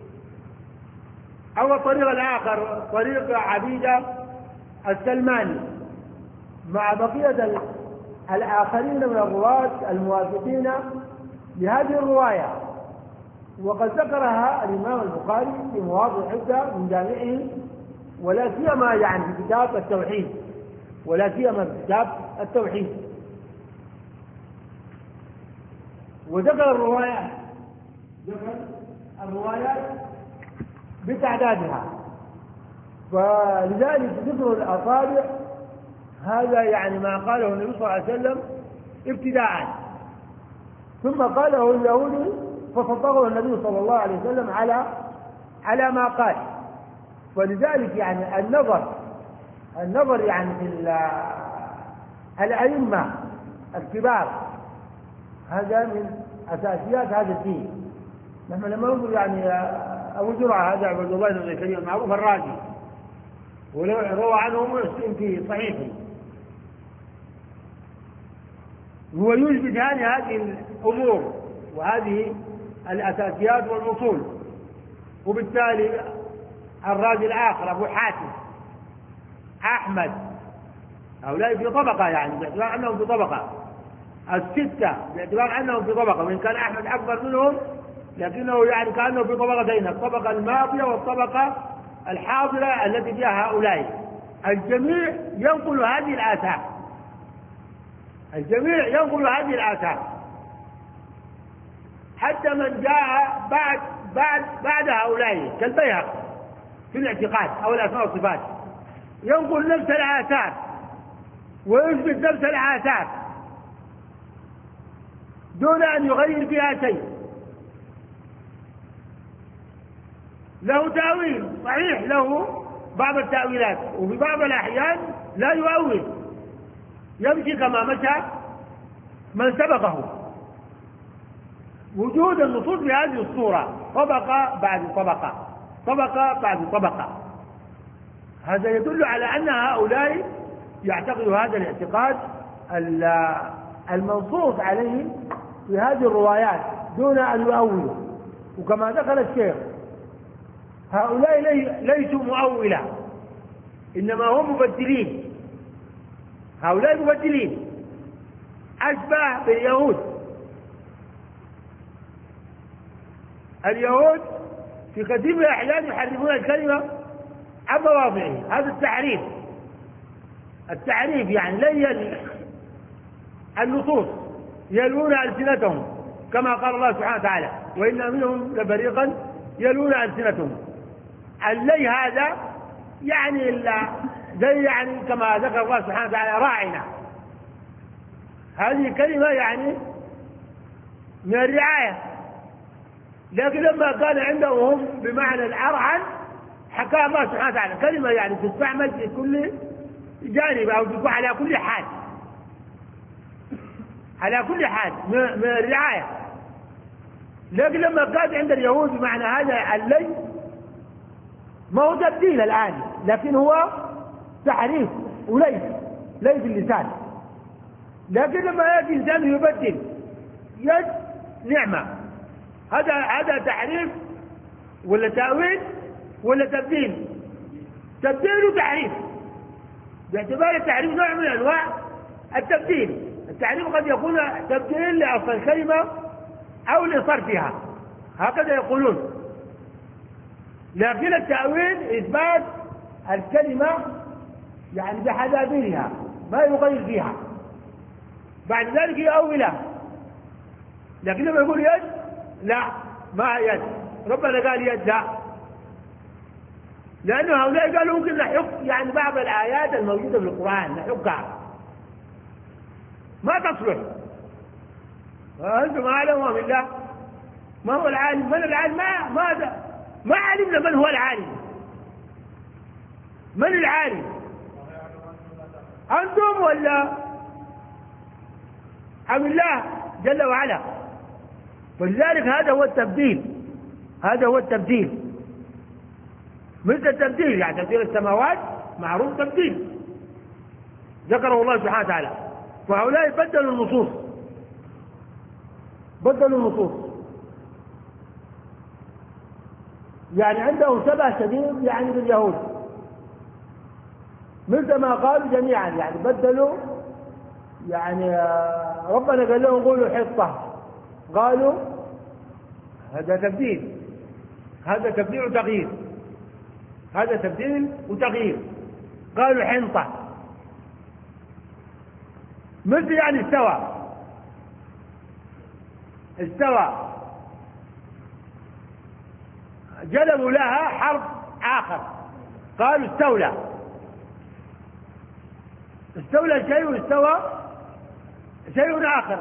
Speaker 1: أو الطريق الآخر طريق عبيدة السلماني مع بقية الآخرين من الرواة الموافقين لهذه الرواية، وقد ذكرها الإمام البخاري في مواضع عدة من جامعه، ولا سيما يعني في كتاب التوحيد، ولا سيما في كتاب التوحيد. وذكر الروايات بتعدادها، فلذلك ذكر الأصابع هذا يعني ما قاله النبي صلى الله عليه وسلم ابتداء، ثم قاله اليهودي فصدقه النبي صلى الله عليه وسلم على ما قال. ولذلك يعني النظر يعني في الأئمة الكبار هذا من أساسيات هذا الدين. نحن لما نقول يعني أبو زرعة هذا عبد الله بن زكريا المعروف الرازي، وروى عنه مسلم في صحيحه، هو يثبت هذه الأمور وهذه الأساسيات والأصول. وبالتالي الرازي الآخر أبو حاتم، أحمد، هؤلاء في طبقة، يعني باعتبار أنهم في طبقة. الستة باعتبار أنهم في طبقة، وإن كان أحمد أكبر منهم لكنه يعني كأنه في طبقتين، الطبقة الماضية والطبقة الحاضرة التي فيها هؤلاء. الجميع ينقل هذه الآثار، الجميع ينقل هذه الآثار، حتى من جاء بعد هؤلاء كالبيهقي في الاعتقاد أو الأسماء والصفات ينقل نفس الآثار ويثبت نفس الآثار دون أن يغير فيها شيء. له تأويل صحيح، له بعض التأويلات، وفي بعض الأحيان لا يؤول، يمشي كما مشى من سبقه. وجود النصوص بهذه الصورة طبقة بعد طبقة، طبقة بعد طبقة، هذا يدل على أن هؤلاء يعتقدوا هذا الاعتقاد المنصوص عليه في هذه الروايات دون أن يؤولوا. وكما ذكر الشيخ هؤلاء ليسوا مؤولة، إنما هم مبدلين. هؤلاء مبدلين أشبه باليهود. اليهود في كثير من الأحيان يحرفون الكلمة عن مواضعه، هذا التحريف يعني لين النصوص، يلون ألسنتهم كما قال الله سبحانه وتعالى: وإن منهم لفريقا يلون ألسنتهم. اللي هذا يعني زي يعني كما ذكر الله سبحانه وتعالى: راعنا. هذه كلمة يعني من الرعاية، لكن لما كان عندهم بمعنى الأرعن حكى الله سبحانه وتعالى كلمة يعني تستعمل في كل جانب أو تكون على كل حال، على كل حال من الرعاية. لكن لما كانت عند اليهود بمعنى هذا اللي ما هو تبديل الآن، لكن هو تحريف وليس اللسان. لكن لما يأتي إنسان يبدل يد نعمة، هذا تحريف ولا تأويل ولا تبديل؟ تبديل وتحريف، باعتبار التحريف نوع من أنواع التبديل. التحريف قد يكون تبديل لأصل الكلمة أو لصرفها، هكذا يقولون. لكن التأويل إثبات الكلمة يعني بحذافيرها ما يغير فيها، بعد ذلك يؤولها. لكن لما يقول يد لا، ما يد، ربنا قال يد لا، لأنه هؤلاء قالوا ممكن نحك يعني بعض الآيات الموجودة في القرآن نحكها، ما تصلح. أنتم أعلم من الله. ما هو العالم؟ من العالم؟ ما علمنا من هو العالم. من العالم؟ أنتم ولا أم الله جل وعلا؟ ولذلك هذا هو التبديل، مثل التبديل يعني تبديل السماوات معروف تبديل ذكره الله سبحانه وتعالى. فهؤلاء بدلوا النصوص، يعني عندهم شبه شديد يعني باليهود، مثل ما قالوا جميعا، يعني بدلوا. يعني ربنا قال لهم قولوا حطة، قالوا هذا تبديل وتغيير، هذا تبديل وتغيير. قالوا حنطة، مثل يعني استوى جلبوا لها حرف آخر، قالوا استولى شيء واستوى شيء آخر.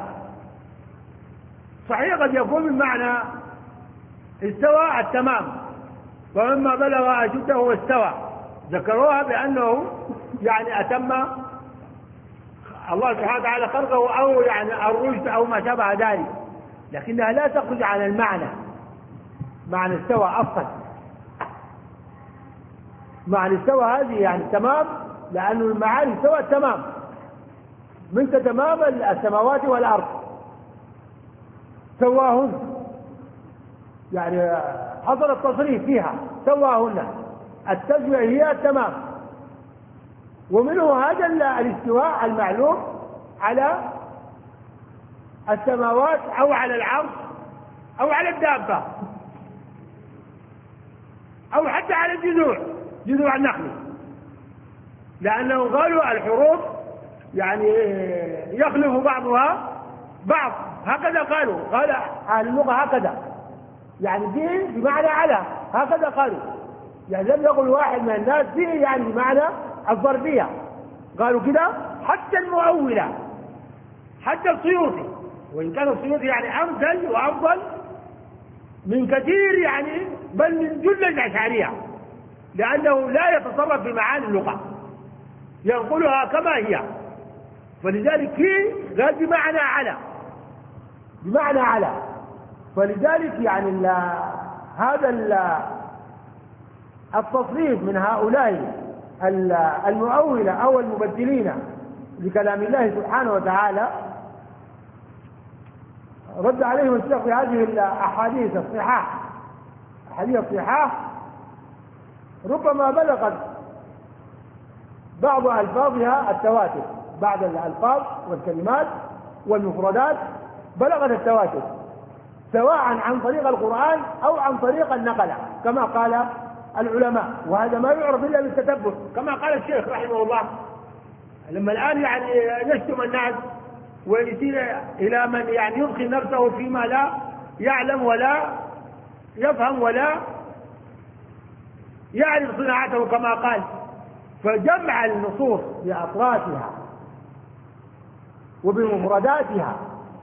Speaker 1: صحيح قد يكون من معنى استوى التمام، ومما بلغ أشده واستوى، ذكروها بأنه يعني أتم الله سبحانه وتعالى خلقه، أو يعني الرشد أو ما شابه ذلك. لكنها لا تخرج عن المعنى، معنى استوى أصلا. معنى استوى هذه يعني تمام، لأن المعاني استوى تمام، منك تمام السماوات والأرض سواهن، يعني حصل التصريف فيها سواهن، التسوية هي التمام. ومنه هذا الاستواء المعلوم على السماوات أو على العرش أو على الدابة أو حتى على جذوع النخل، لأنهم قالوا الحروف يعني يخلف بعضها بعض، هكذا قال أهل اللغة هكذا، يعني فيه بمعنى على، هكذا قالوا. يعني لم يقل واحد من الناس فيه يعني بمعنى الظرفية، قالوا كده حتى المؤولة، حتى السيوطي، وإن كان السيوطي يعني أمثل وأفضل من كثير يعني بل من جل الأشعرية، لأنه لا يتصرف بمعاني اللغة، ينقلها كما هي. فلذلك فيه قال بمعنى على. فلذلك يعني هذا التصريف من هؤلاء المؤولة أو المبدلين لكلام الله سبحانه وتعالى رد عليهم الشيخ في هذه الأحاديث الصحاح ربما بلغت بعض ألفاظها التواتر، بعض الألفاظ والكلمات والمفردات بلغت التواتر، سواء عن طريق القرآن أو عن طريق النقلة كما قال العلماء، وهذا ما يعرف إلا بالتتبع، كما قال الشيخ رحمه الله. لما الآن يعني يشتم الناس ويصير إلى من يعني يدخل نفسه فيما لا يعلم ولا يفهم ولا يعرف صناعته كما قال، فجمع النصوص بأطرافها وبمفرداتها،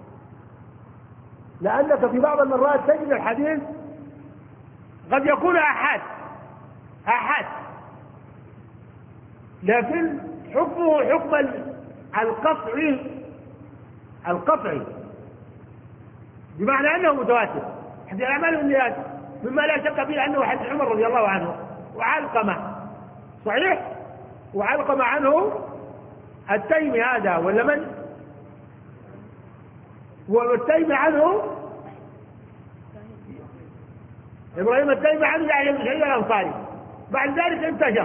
Speaker 1: لأنك في بعض المرات تجد الحديث قد يكون أحاد لكن حكمه حكم القطعي بمعنى أنه متواتر. حديث الأعمال بالنيات مما لا شك فيه أنه حديث عمر رضي الله عنه وعلقمة، صحيح، وعلقمة عنه التيمي هذا ولا من؟ والتيمي عنه إبراهيم التيمي عنه يعني بن شيبة الأنصاري، بعد ذلك انتشر.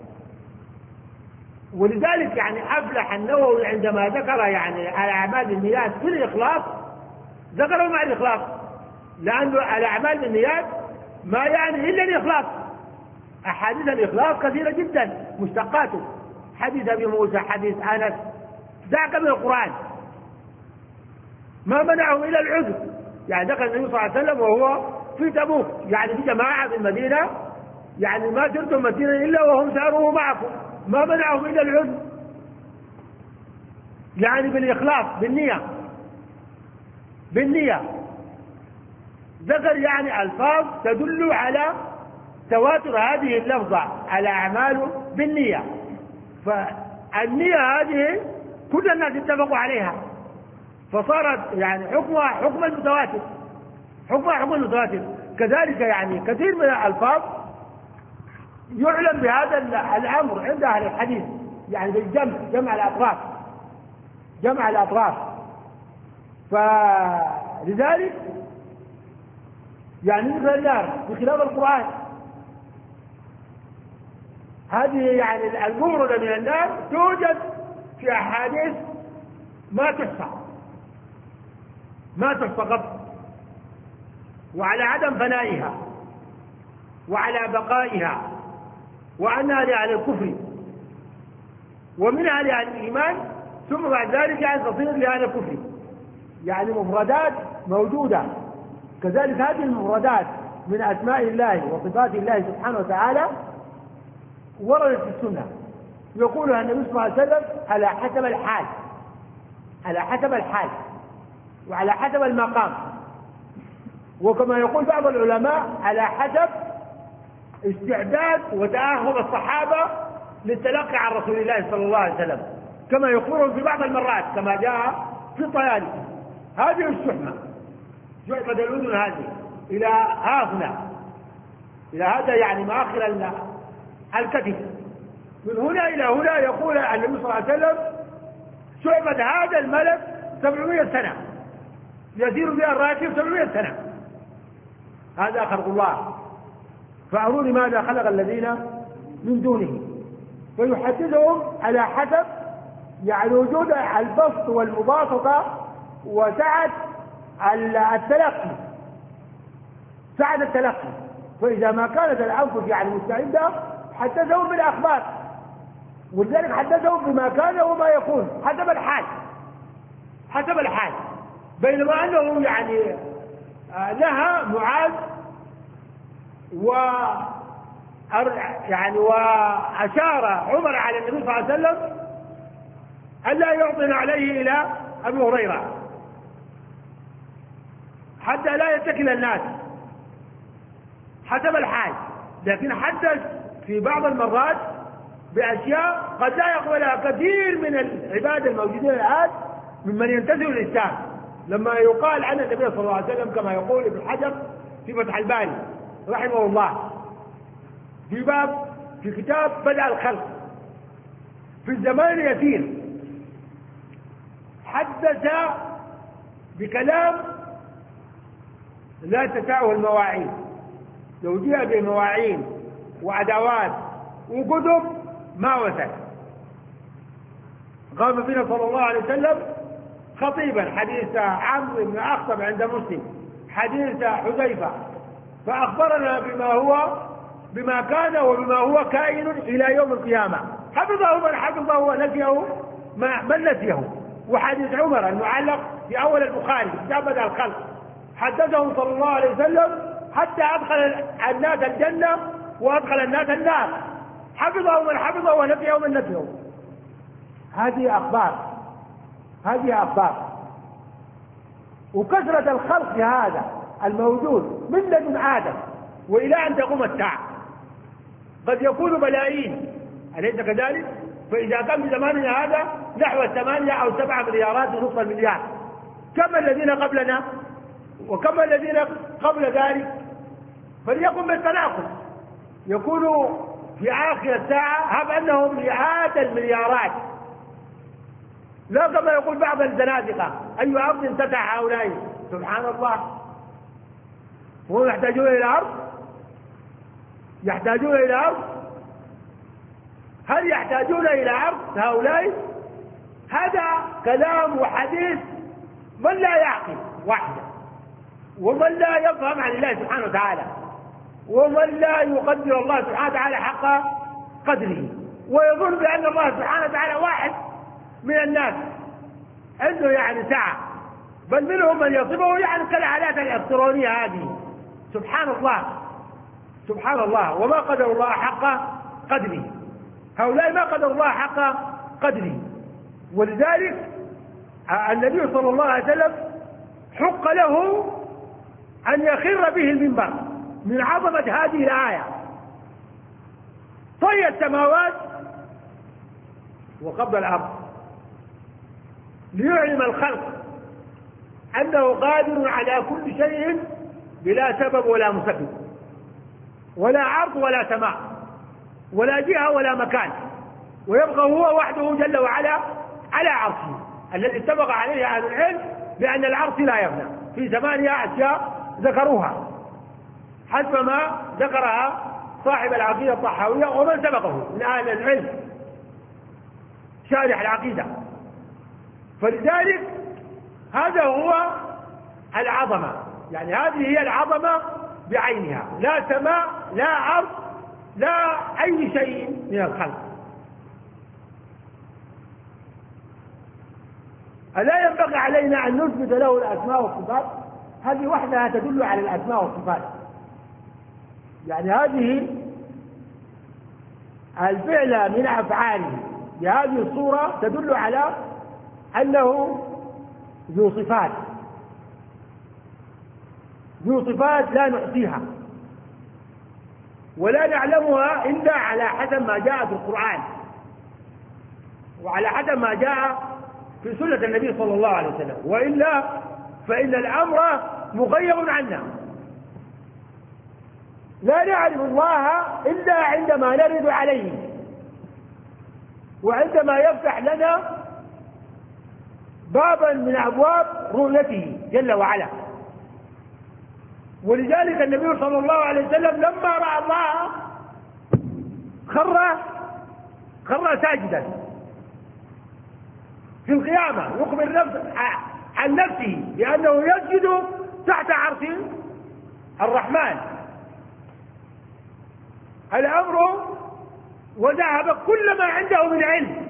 Speaker 1: ولذلك يعني أفلح النووي عندما ذكر يعني الأعمال بالنيات في الإخلاص، ذكره مع الإخلاص، لأن الأعمال بالنيات ما يعني إلا الإخلاص. أحاديث الإخلاص كثيرة جدا مشتقاته، حديث أبي موسى، حديث أنس، ذاك من القرآن. ما منعهم إلى العذر، يعني دخل النبي صلى الله عليه وسلم وهو في تبوك، يعني في جماعة في المدينة، يعني ما سرتم المدينة إلا وهم ساروا معكم، ما منعهم إلا العذر، يعني بالإخلاص بالنية. ذكر يعني ألفاظ تدل على تواتر هذه اللفظة، الأعمال بالنية. فالنية هذه كل الناس اتفقوا عليها، فصارت يعني حكمها حكم المتواتر. كذلك يعني كثير من الألفاظ يعلم بهذا الأمر عند أهل الحديث، يعني بالجمع، جمع الأطراف. فلذلك يعني مثل النار بخلاف القرآن، هذه يعني الموردة من النار توجد في أحاديث ما تحصى قط، وعلى عدم فنائها وعلى بقائها، وأنها لأهل الكفر ومنها لأهل الإيمان، ثم بعد ذلك يعني تصير لأهل الكفر، يعني مفردات موجودة. كذلك هذه المفردات من أسماء الله وصفات الله سبحانه وتعالى وردت في السنة، يقولها النبي صلى الله عليه وسلم على حسب الحال وعلى حسب المقام، وكما يقول بعض العلماء على حسب استعداد وتأهب الصحابة للتلقي عن رسول الله صلى الله عليه وسلم، كما يقولون في بعض المرات كما جاء في الطيالسي. هذه الشحنة شعبة الأذن هذه إلى هنا، إلى هذا يعني مؤخر الكتف، من هنا إلى هنا يقول النبي صلى الله عليه وسلم شعبة هذا الملك 700 سنة يسير بها الراكب 700 سنة. هذا خلق الله، فأروني ماذا خلق الذين من دونه، فيحددهم على حسب يعني وجود البسط والمباسطة وسعة التلقي، سعة التلقي. فإذا ما كانت الأنفس يعني مستعدة حدثهم بالأخبار، ولذلك حدثهم بما كان وما يكون حسب الحال، حسب الحال. بينما أنه يعني لها معاذ وأشار عمر على النبي صلى الله عليه وسلم ألا يعطن عليه إلى أبي هريرة حتى لا يتكل الناس حسب الحال، لكن حدث في بعض المرات بأشياء قد لا يقبلها كثير من العباد الموجودين الآن ممن ينتسب الإسلام، لما يقال عن النبي صلى الله عليه وسلم كما يقول ابن حجر في فتح الباري رحمه الله في باب في كتاب بدء الخلق، في الزمان اليسير حدث بكلام لا تسعه المواعين، لو جاء بمواعين وأدوات وكتب ما وسع. قام بنا صلى الله عليه وسلم خطيبا حديث عمرو بن أخطب عند مسلم، حديث حذيفة، فأخبرنا بما كان وبما هو كائن إلى يوم القيامة، حفظه من حفظه ونسيه من نسيه. وحديث عمر المعلق في أول البخاري كتاب بدء الخلق حدثه صلى الله عليه وسلم حتى أدخل الناس الجنة وأدخل الناس النار، حفظه من حفظه ونسيه من نسيه. هذه أخبار. وكثرة الخلق هذا الموجود من لدن آدم وإلى أن تقوم الساعة قد يكون بلايين، أليس كذلك؟ فإذا كان في زماننا هذا نحو 8 أو 7 مليارات ونصف المليار، كم الذين قبلنا وكم الذين قبل ذلك؟ فليكن بالتناقض، يكون في آخر الساعة هب أنهم مئات المليارات، لا كما يقول بعض الزنادقة أي أرض تسع هؤلاء. سبحان الله، وهم يحتاجون إلى أرض؟ يحتاجون إلى أرض؟ هل يحتاجون إلى أرض هؤلاء؟ هذا كلام وحديث من لا يعقل وحده، ومن لا يفهم عن الله سبحانه وتعالى، ومن لا يقدر الله سبحانه وتعالى حق قدره، ويظن بأن الله سبحانه وتعالى واحد من الناس عنده يعني سعة، بل منهم من يصفه يعني كالآلات الإلكترونية هذه. سبحان الله سبحان الله، وما قدر الله حق قدره، هؤلاء ما قدر الله حق قدره. ولذلك النبي صلى الله عليه وسلم حق له أن يخر به المنبر من عظمة هذه الآية، طي السماوات وقبل الأرض ليعلم الخلق أنه قادر على كل شيء بلا سبب ولا مسبب، ولا عرض ولا سماء ولا جهة ولا مكان، ويبقى هو وحده جل وعلا على عرشه الذي اتفق عليه أهل العلم بأن العرش لا يفنى، في 8 أشياء ذكروها حسب ما ذكرها صاحب العقيدة الطحاوية ومن سبقه من أهل العلم شارح العقيدة. فلذلك هذا هو العظمة، يعني هذه هي العظمة بعينها، لا سماء لا أرض لا أي شيء من الخلق. ألا ينبغي علينا أن نثبت له الأسماء والصفات؟ هذه وحدها تدل على الأسماء والصفات، يعني هذه الفعل من أفعاله بهذه الصورة تدل على أنه ذو صفات لا نحصيها ولا نعلمها إلا على حسب ما جاء في القرآن وعلى حسب ما جاء في سنة النبي صلى الله عليه وسلم، وإلا فإن الأمر مغيب عنا، لا نعرف الله إلا عندما نرد عليه وعندما يفتح لنا بابا من أبواب رؤيته جل وعلا. ولذلك النبي صلى الله عليه وسلم لما رأى الله خر ساجدا في القيامة، يخبر عن نفسه بأنه يسجد تحت عرش الرحمن. الأمر وذهب كل ما عنده من علم،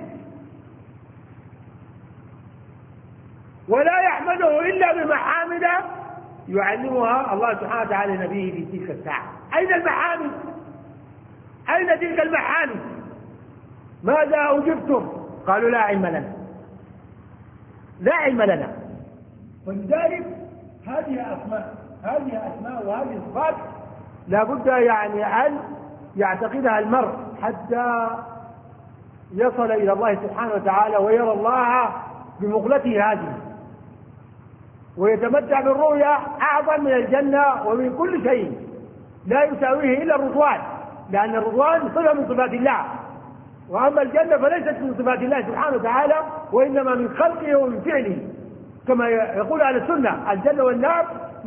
Speaker 1: ولا يحمده إلا بمحامد يعلمها الله سبحانه وتعالى نبيه في تلك الساعة. أين المحامد؟ أين تلك المحامد؟ ماذا أجبتم؟ قالوا لا علم لنا، لا علم لنا. ولذلك هذه أسماء وهذه صفات لا بد يعني أن يعتقدها المرء حتى يصل إلى الله سبحانه وتعالى ويرى الله بمقلته هذه، ويتمتع بالرؤيا أعظم من الجنة ومن كل شيء لا يساويه إلا الرضوان، لأن الرضوان صفة من صفات الله، وأما الجنة فليست من صفات الله سبحانه وتعالى وإنما من خلقه ومن فعله، كما يقول أهل السنة الجنة والنار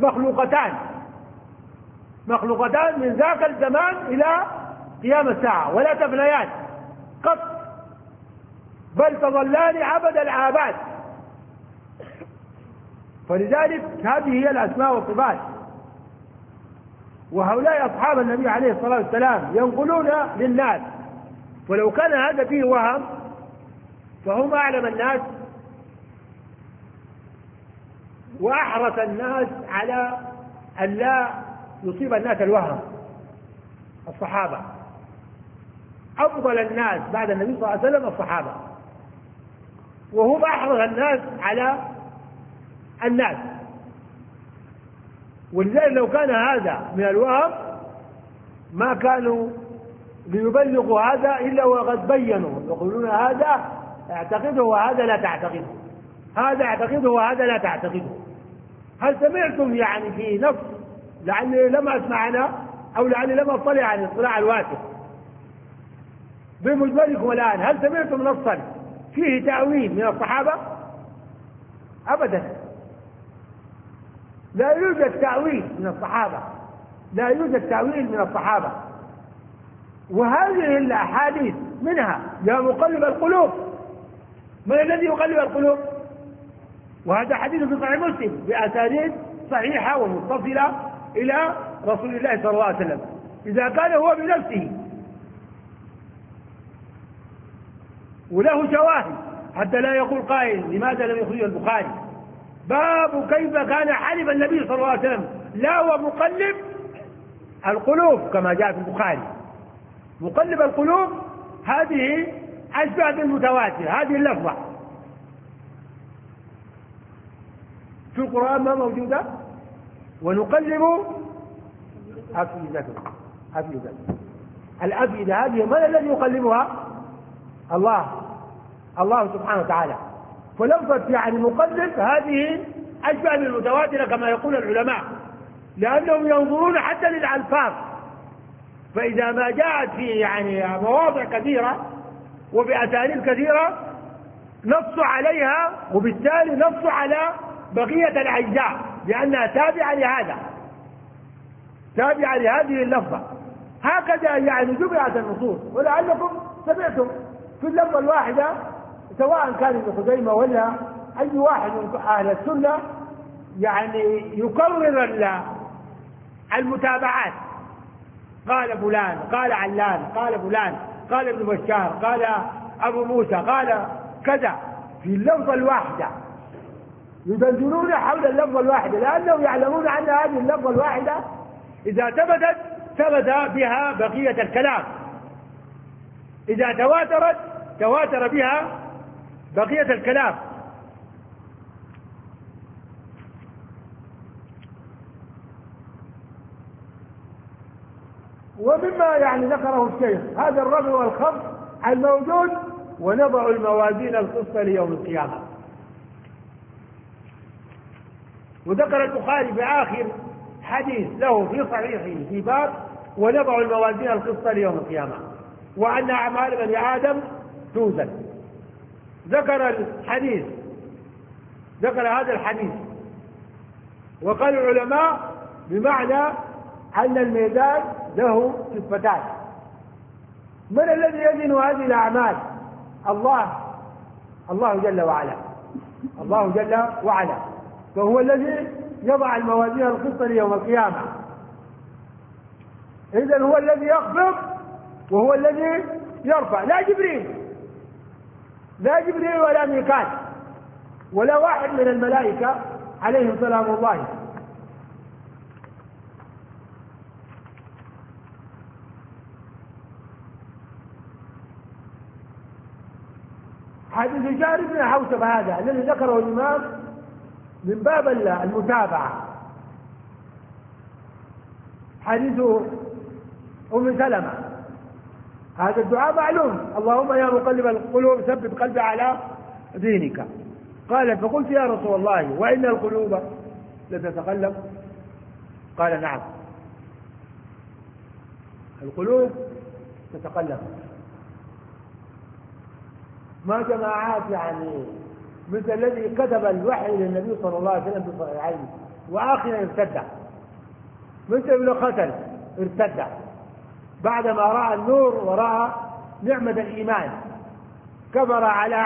Speaker 1: مخلوقتان من ذاك الزمان إلى قيام الساعة، ولا تفنيان قط، بل تظلان أبد الآباد. فلذلك هذه هي الأسماء والصفات. وهؤلاء أصحاب النبي عليه الصلاة والسلام ينقلون للناس، ولو كان هذا فيه وهم فهم أعلم الناس وأحرص الناس على أن لا يصيب الناس الوهم. الصحابة أفضل الناس بعد النبي صلى الله عليه وسلم الصحابة، وهم أحرص الناس على الناس. ولذلك لو كان هذا من الوهم ما كانوا ليبلغوا هذا إلا وقد بينوا، يقولون هذا اعتقده وهذا لا تعتقده، هذا اعتقده وهذا لا تعتقده. هل سمعتم يعني في نص، لعلي لم أسمع أنا أو لعلي لم أطلع عن الاطلاع الواسع بمجملكم الآن، هل سمعتم نصا فيه تأويل من الصحابة؟ أبدا، لا يوجد تأويل من الصحابة، لا يوجد تأويل من الصحابة. وهذه الأحاديث منها يا مقلب القلوب، من الذي يقلب القلوب؟ وهذا حديث في صحيح مسلم بأسانيد صحيحة ومتصلة إلى رسول الله صلى الله عليه وسلم، إذا كان هو بنفسه وله شواهد حتى لا يقول قائل لماذا لم يخرج البخاري باب كيف كان حلف النبي صلى الله عليه وسلم لا ومقلب القلوب كما جاء في البخاري. مقلب القلوب هذه أشبه بالمتواتر، هذه اللفظة في القرآن ما موجودة. ونقلب أفئدة الأفئدة هذه من الذي يقلبها؟ الله سبحانه وتعالى. فلفظة يعني مقلب هذه أشبه بالمتواترة كما يقول العلماء، لأنهم ينظرون حتى للألفاظ، فإذا ما جاءت في يعني مواضع كثيرة وبأساليب كثيرة نص عليها، وبالتالي نص على بقية الأجزاء لأنها تابعة لهذه اللفظة. هكذا يعني جمعت النصوص. ولعلكم سمعتم في اللفظة الواحدة سواء كان ابن خزيمة ولا أي واحد من أهل السنة يعني يكرر المتابعات، قال فلان، قال علان، قال فلان، قال ابن بشار، قال أبو موسى، قال كذا في اللفظة الواحدة، يدندنون حول اللفظة الواحدة، لأنهم يعلمون أن هذه اللفظة الواحدة إذا ثبت بها بقية الكلام، إذا تواتر بها بقية الكلام. ومما يعني ذكره الشيخ هذا الرفع والخفض الموجود، ونضع الموازين القسط ليوم القيامة. وذكر البخاري في آخر حديث له في صحيحه في باب ونضع الموازين القسط ليوم القيامة وأن أعمال بني آدم توزن. ذكر هذا الحديث، وقال العلماء بمعنى أن الميزان له كفتان. من الذي يزن هذه الأعمال؟ الله جل وعلا، فهو الذي يضع الموازين القسط ليوم القيامة. إذن هو الذي يخفض وهو الذي يرفع، لا جبريل ولا ميكال ولا واحد من الملائكة عليهم سلام الله. حديث جابر بن حوشب هذا الذي ذكره الإمام من باب المتابعة، حديث أم سلمة، هذا الدعاء معلوم: اللهم يا مقلب القلوب ثبت قلبي على دينك. قال: فقلت يا رسول الله وإن القلوب لتتقلب؟ قال: نعم، القلوب تتقلب. ما جماعات يعني مثل الذي كتب الوحي للنبي صلى الله عليه وسلم في صحيحين وآخر ارتد، مثل ابن قتل ارتد بعدما رأى النور ورأى نعمة الإيمان، كبر على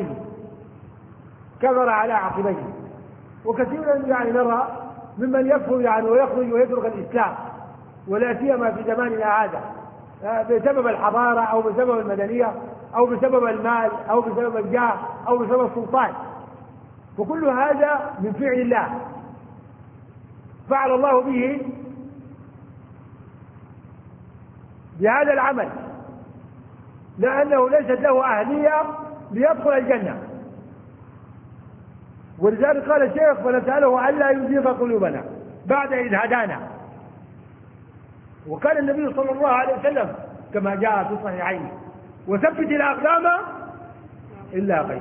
Speaker 1: عقبيه. وكثيرا يعني نرى ممن يكفر يعني ويخرج ويترك الإسلام، ولا سيما في زماننا هذا بسبب الحضارة أو بسبب المدنية أو بسبب المال أو بسبب الجاه أو بسبب السلطان، وكل هذا من فعل الله فعل الله به بهذا العمل، لأنه ليست له أهلية ليدخل الجنة. ولذلك قال الشيخ: فنسأله ألا يزيغ قلوبنا بعد إذ هدانا. وكان النبي صلى الله عليه وسلم كما جاء في الصحيحين: وثبت الأقدام إلا غير.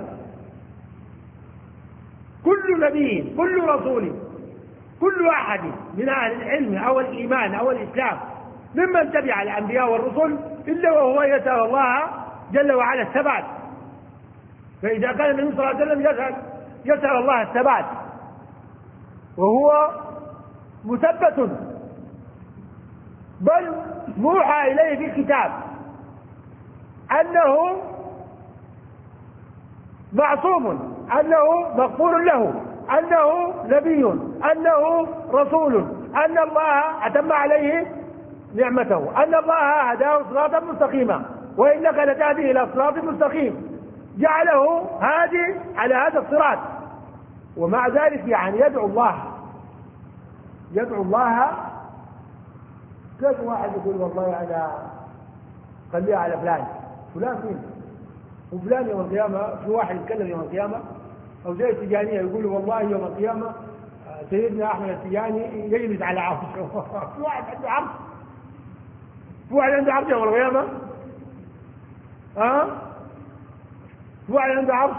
Speaker 1: كل نبي، كل رسول، كل أحد من أهل العلم أو الإيمان أو الإسلام ممن تبع الأنبياء والرسل إلا وهو يسأل الله جل وعلا الثبات. فإذا كان النبي صلى الله عليه وسلم يسأل الله الثبات وهو مثبت، بل موحى إليه في كتاب أنه معصوم، أنه مغفور له، أنه نبي، أنه رسول، أن الله أتم عليه نعمته، أن الله هداه صراطا مستقيما، وإنك لتهدي إلى صراط مستقيم، جعله هادي على هذا الصراط. ومع ذلك يعني يدعو الله. كيف واحد يقول والله أنا خليها على فلان مين؟ وفلان يوم القيامة، في واحد يتكلم يوم القيامة أو زي التجانية يقول والله يوم القيامة سيدنا أحمد التجاني يجلس على عرشه. في واحد عنده عرش، يوم القيامة، في واحد عنده عرش،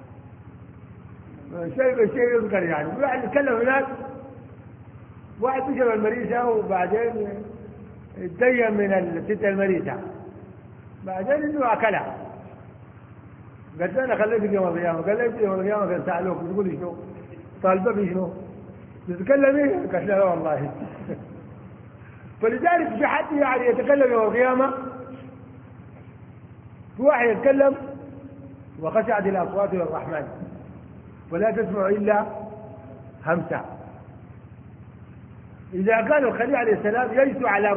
Speaker 1: شيء يذكر يعني. في واحد يتكلم هناك، واحد بشرب المريسة وبعدين اتدين من الست المريسة، بعدين انه اكلها. قلت له: انا خليتك يوم القيامة. قال لي: يوم القيامة كان سألوك تقول شنو؟ طالبة بشنو؟ تتكلمي؟ قلت له: والله. فلذلك في حد يعني يتكلم يوم القيامة، في واحد يتكلم وخشعت الأصوات للرحمن ولا تسمع إلا همسا. إذا كان الخليل عليه السلام يجلس على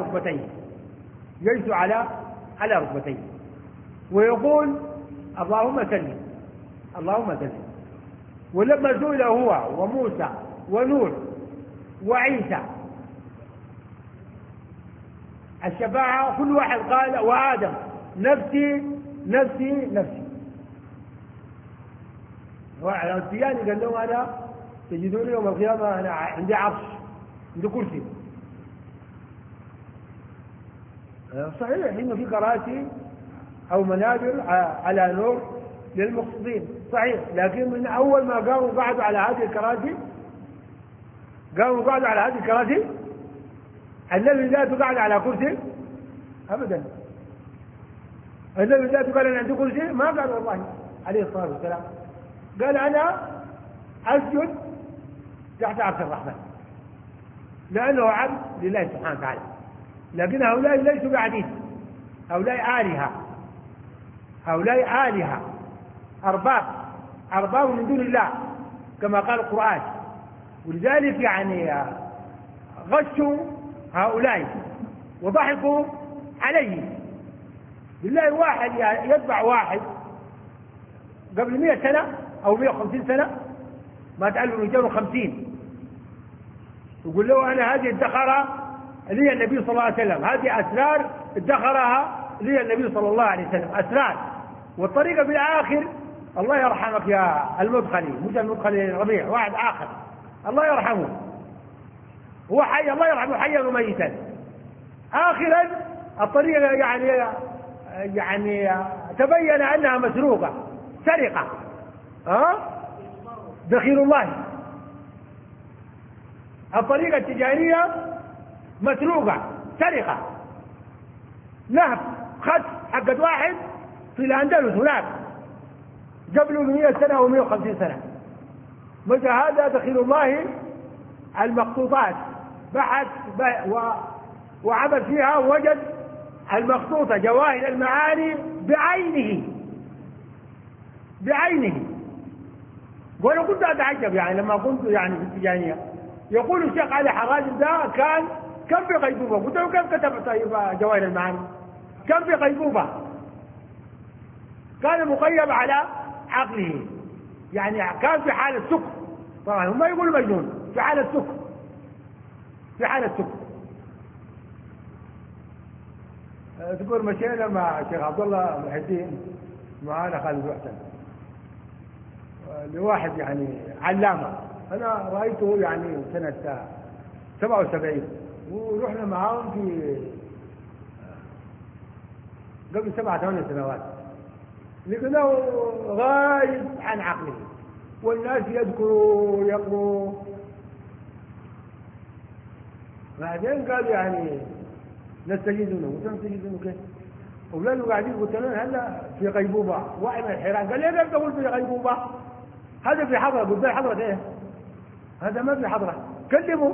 Speaker 1: ركبتيه ويقول: اللهم سلم. ولما سئل هو وموسى ونوح وعيسى الشفاعة، كل واحد قال: وآدم نفسي نفسي نفسي. التياني قال لهم: أنا تجدوني يوم القيامة أنا عندي عرش، عندي كرسي. صحيح إنه في كراسي أو منابر على نور للمقصدين، صحيح، لكن من أول ما قاموا قعدوا على هذه الكراسي قاموا قعدوا على هذه الكراسي؟ النبي ذاته قاعد على كرسي؟ أبدا. النبي ذاته قال أنا عندي كرسي؟ ما قال والله عليه الصلاة والسلام. قال أنا أسجد تحت عرش الرحمن، لأنه عبد لله سبحانه وتعالى. لكن هؤلاء ليسوا بعبيد، هؤلاء آلهة، هؤلاء آلهة أرباب من دون الله كما قال القرآن. ولذلك يعني غشوا هؤلاء وضحكوا عليه. بالله واحد يتبع واحد قبل 100 سنة أو 150 سنة، ما تعلم 250، يقول له أنا هذه ادخرها لي النبي صلى الله عليه وسلم، هذه أسرار ادخرها لي النبي صلى الله عليه وسلم، أسرار. والطريقة في الآخر الله يرحمك يا المدخلي، مش المدخلي ربيع، واحد آخر الله يرحمه، هو حي الله يرحمه حيا وميتا. آخرا الطريقة يعني تبين أنها مسروقة، سرقة، دخيل الله. الطريقة التجارية مسروقة، سرقة، نهب، خد حقت واحد في الأندلس هناك قبل 100 سنة أو 150 سنة. متى هذا دخيل الله المخطوطات، بحث وعمل فيها ووجد المخطوطة جواهر المعاني بعينه. وأنا كنت أتعجب يعني لما كنت يعني في التجانية، يقول الشيخ علي حراج ده كم في غيبوبة؟ قلت له كيف كتب طيب جواهر المعاني؟ كم في غيبوبة؟ كان مقيم على عقله، يعني كان في حالة سكر. طبعا هم يقولوا مجنون، في حالة سكر، في حالة سكر. تقول مشينا مع الشيخ عبد الله محي الدين معانا خالد محسن لواحد يعني علامة، أنا رأيته يعني سنة 77 ورحنا معاهم في قبل 7-8 سنوات. لقناه غايب عن عقله، والناس يذكروا يقروا. بعدين قالوا يعني نستجيز منه. قلت نستجيز منه كيف؟ أولاده قاعدين قلت لهم هلا في غيبوبة، واحد من الحيران قال ليه تقول في غيبوبة؟ هذا في حضرة. قلت له حضرة ايه؟ هذا ما في حضرة، كلموا.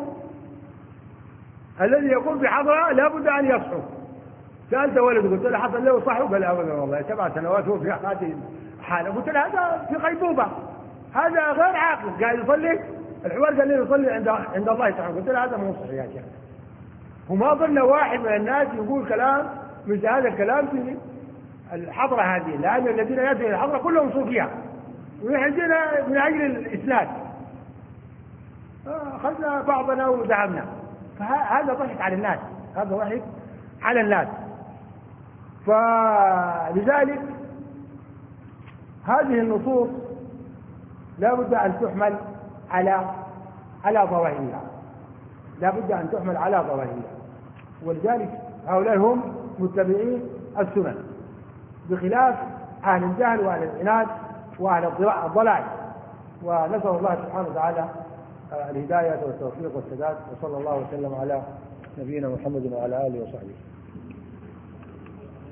Speaker 1: الذي يقول في حضرة لابد أن يصحوا. سألت ولده قلت له حصل له صحوا؟ قال أبدا والله 7 سنوات هو في هذه الحالة. قلت له هذا في غيبوبة، هذا غير عاقل، قاعد يصلي. الحوار قال لي يصلي عند الله تعالى. قلت له هذا مو صحيح يا شيخ. وما ظن واحد من الناس يقول كلام مثل هذا الكلام في الحضرة هذه، لأن الذين يأتون إلى الحضرة كلهم صوفيا ونحن جينا من أجل الإسناد، أخذنا بعضنا وذهبنا. فهذا ضحك على الناس، هذا ضحك على الناس. فلذلك هذه النصوص لا بد أن تحمل على ظواهرها، لا بد أن تحمل على ظواهرها. ولذلك هؤلاء هم متبعين السنن، بخلاف أهل الجهل وأهل العناد وأهل الضلال. ونسأل الله سبحانه وتعالى الهداية والتوفيق والسداد، وصلى الله وسلم على نبينا محمد وعلى آله وصحبه.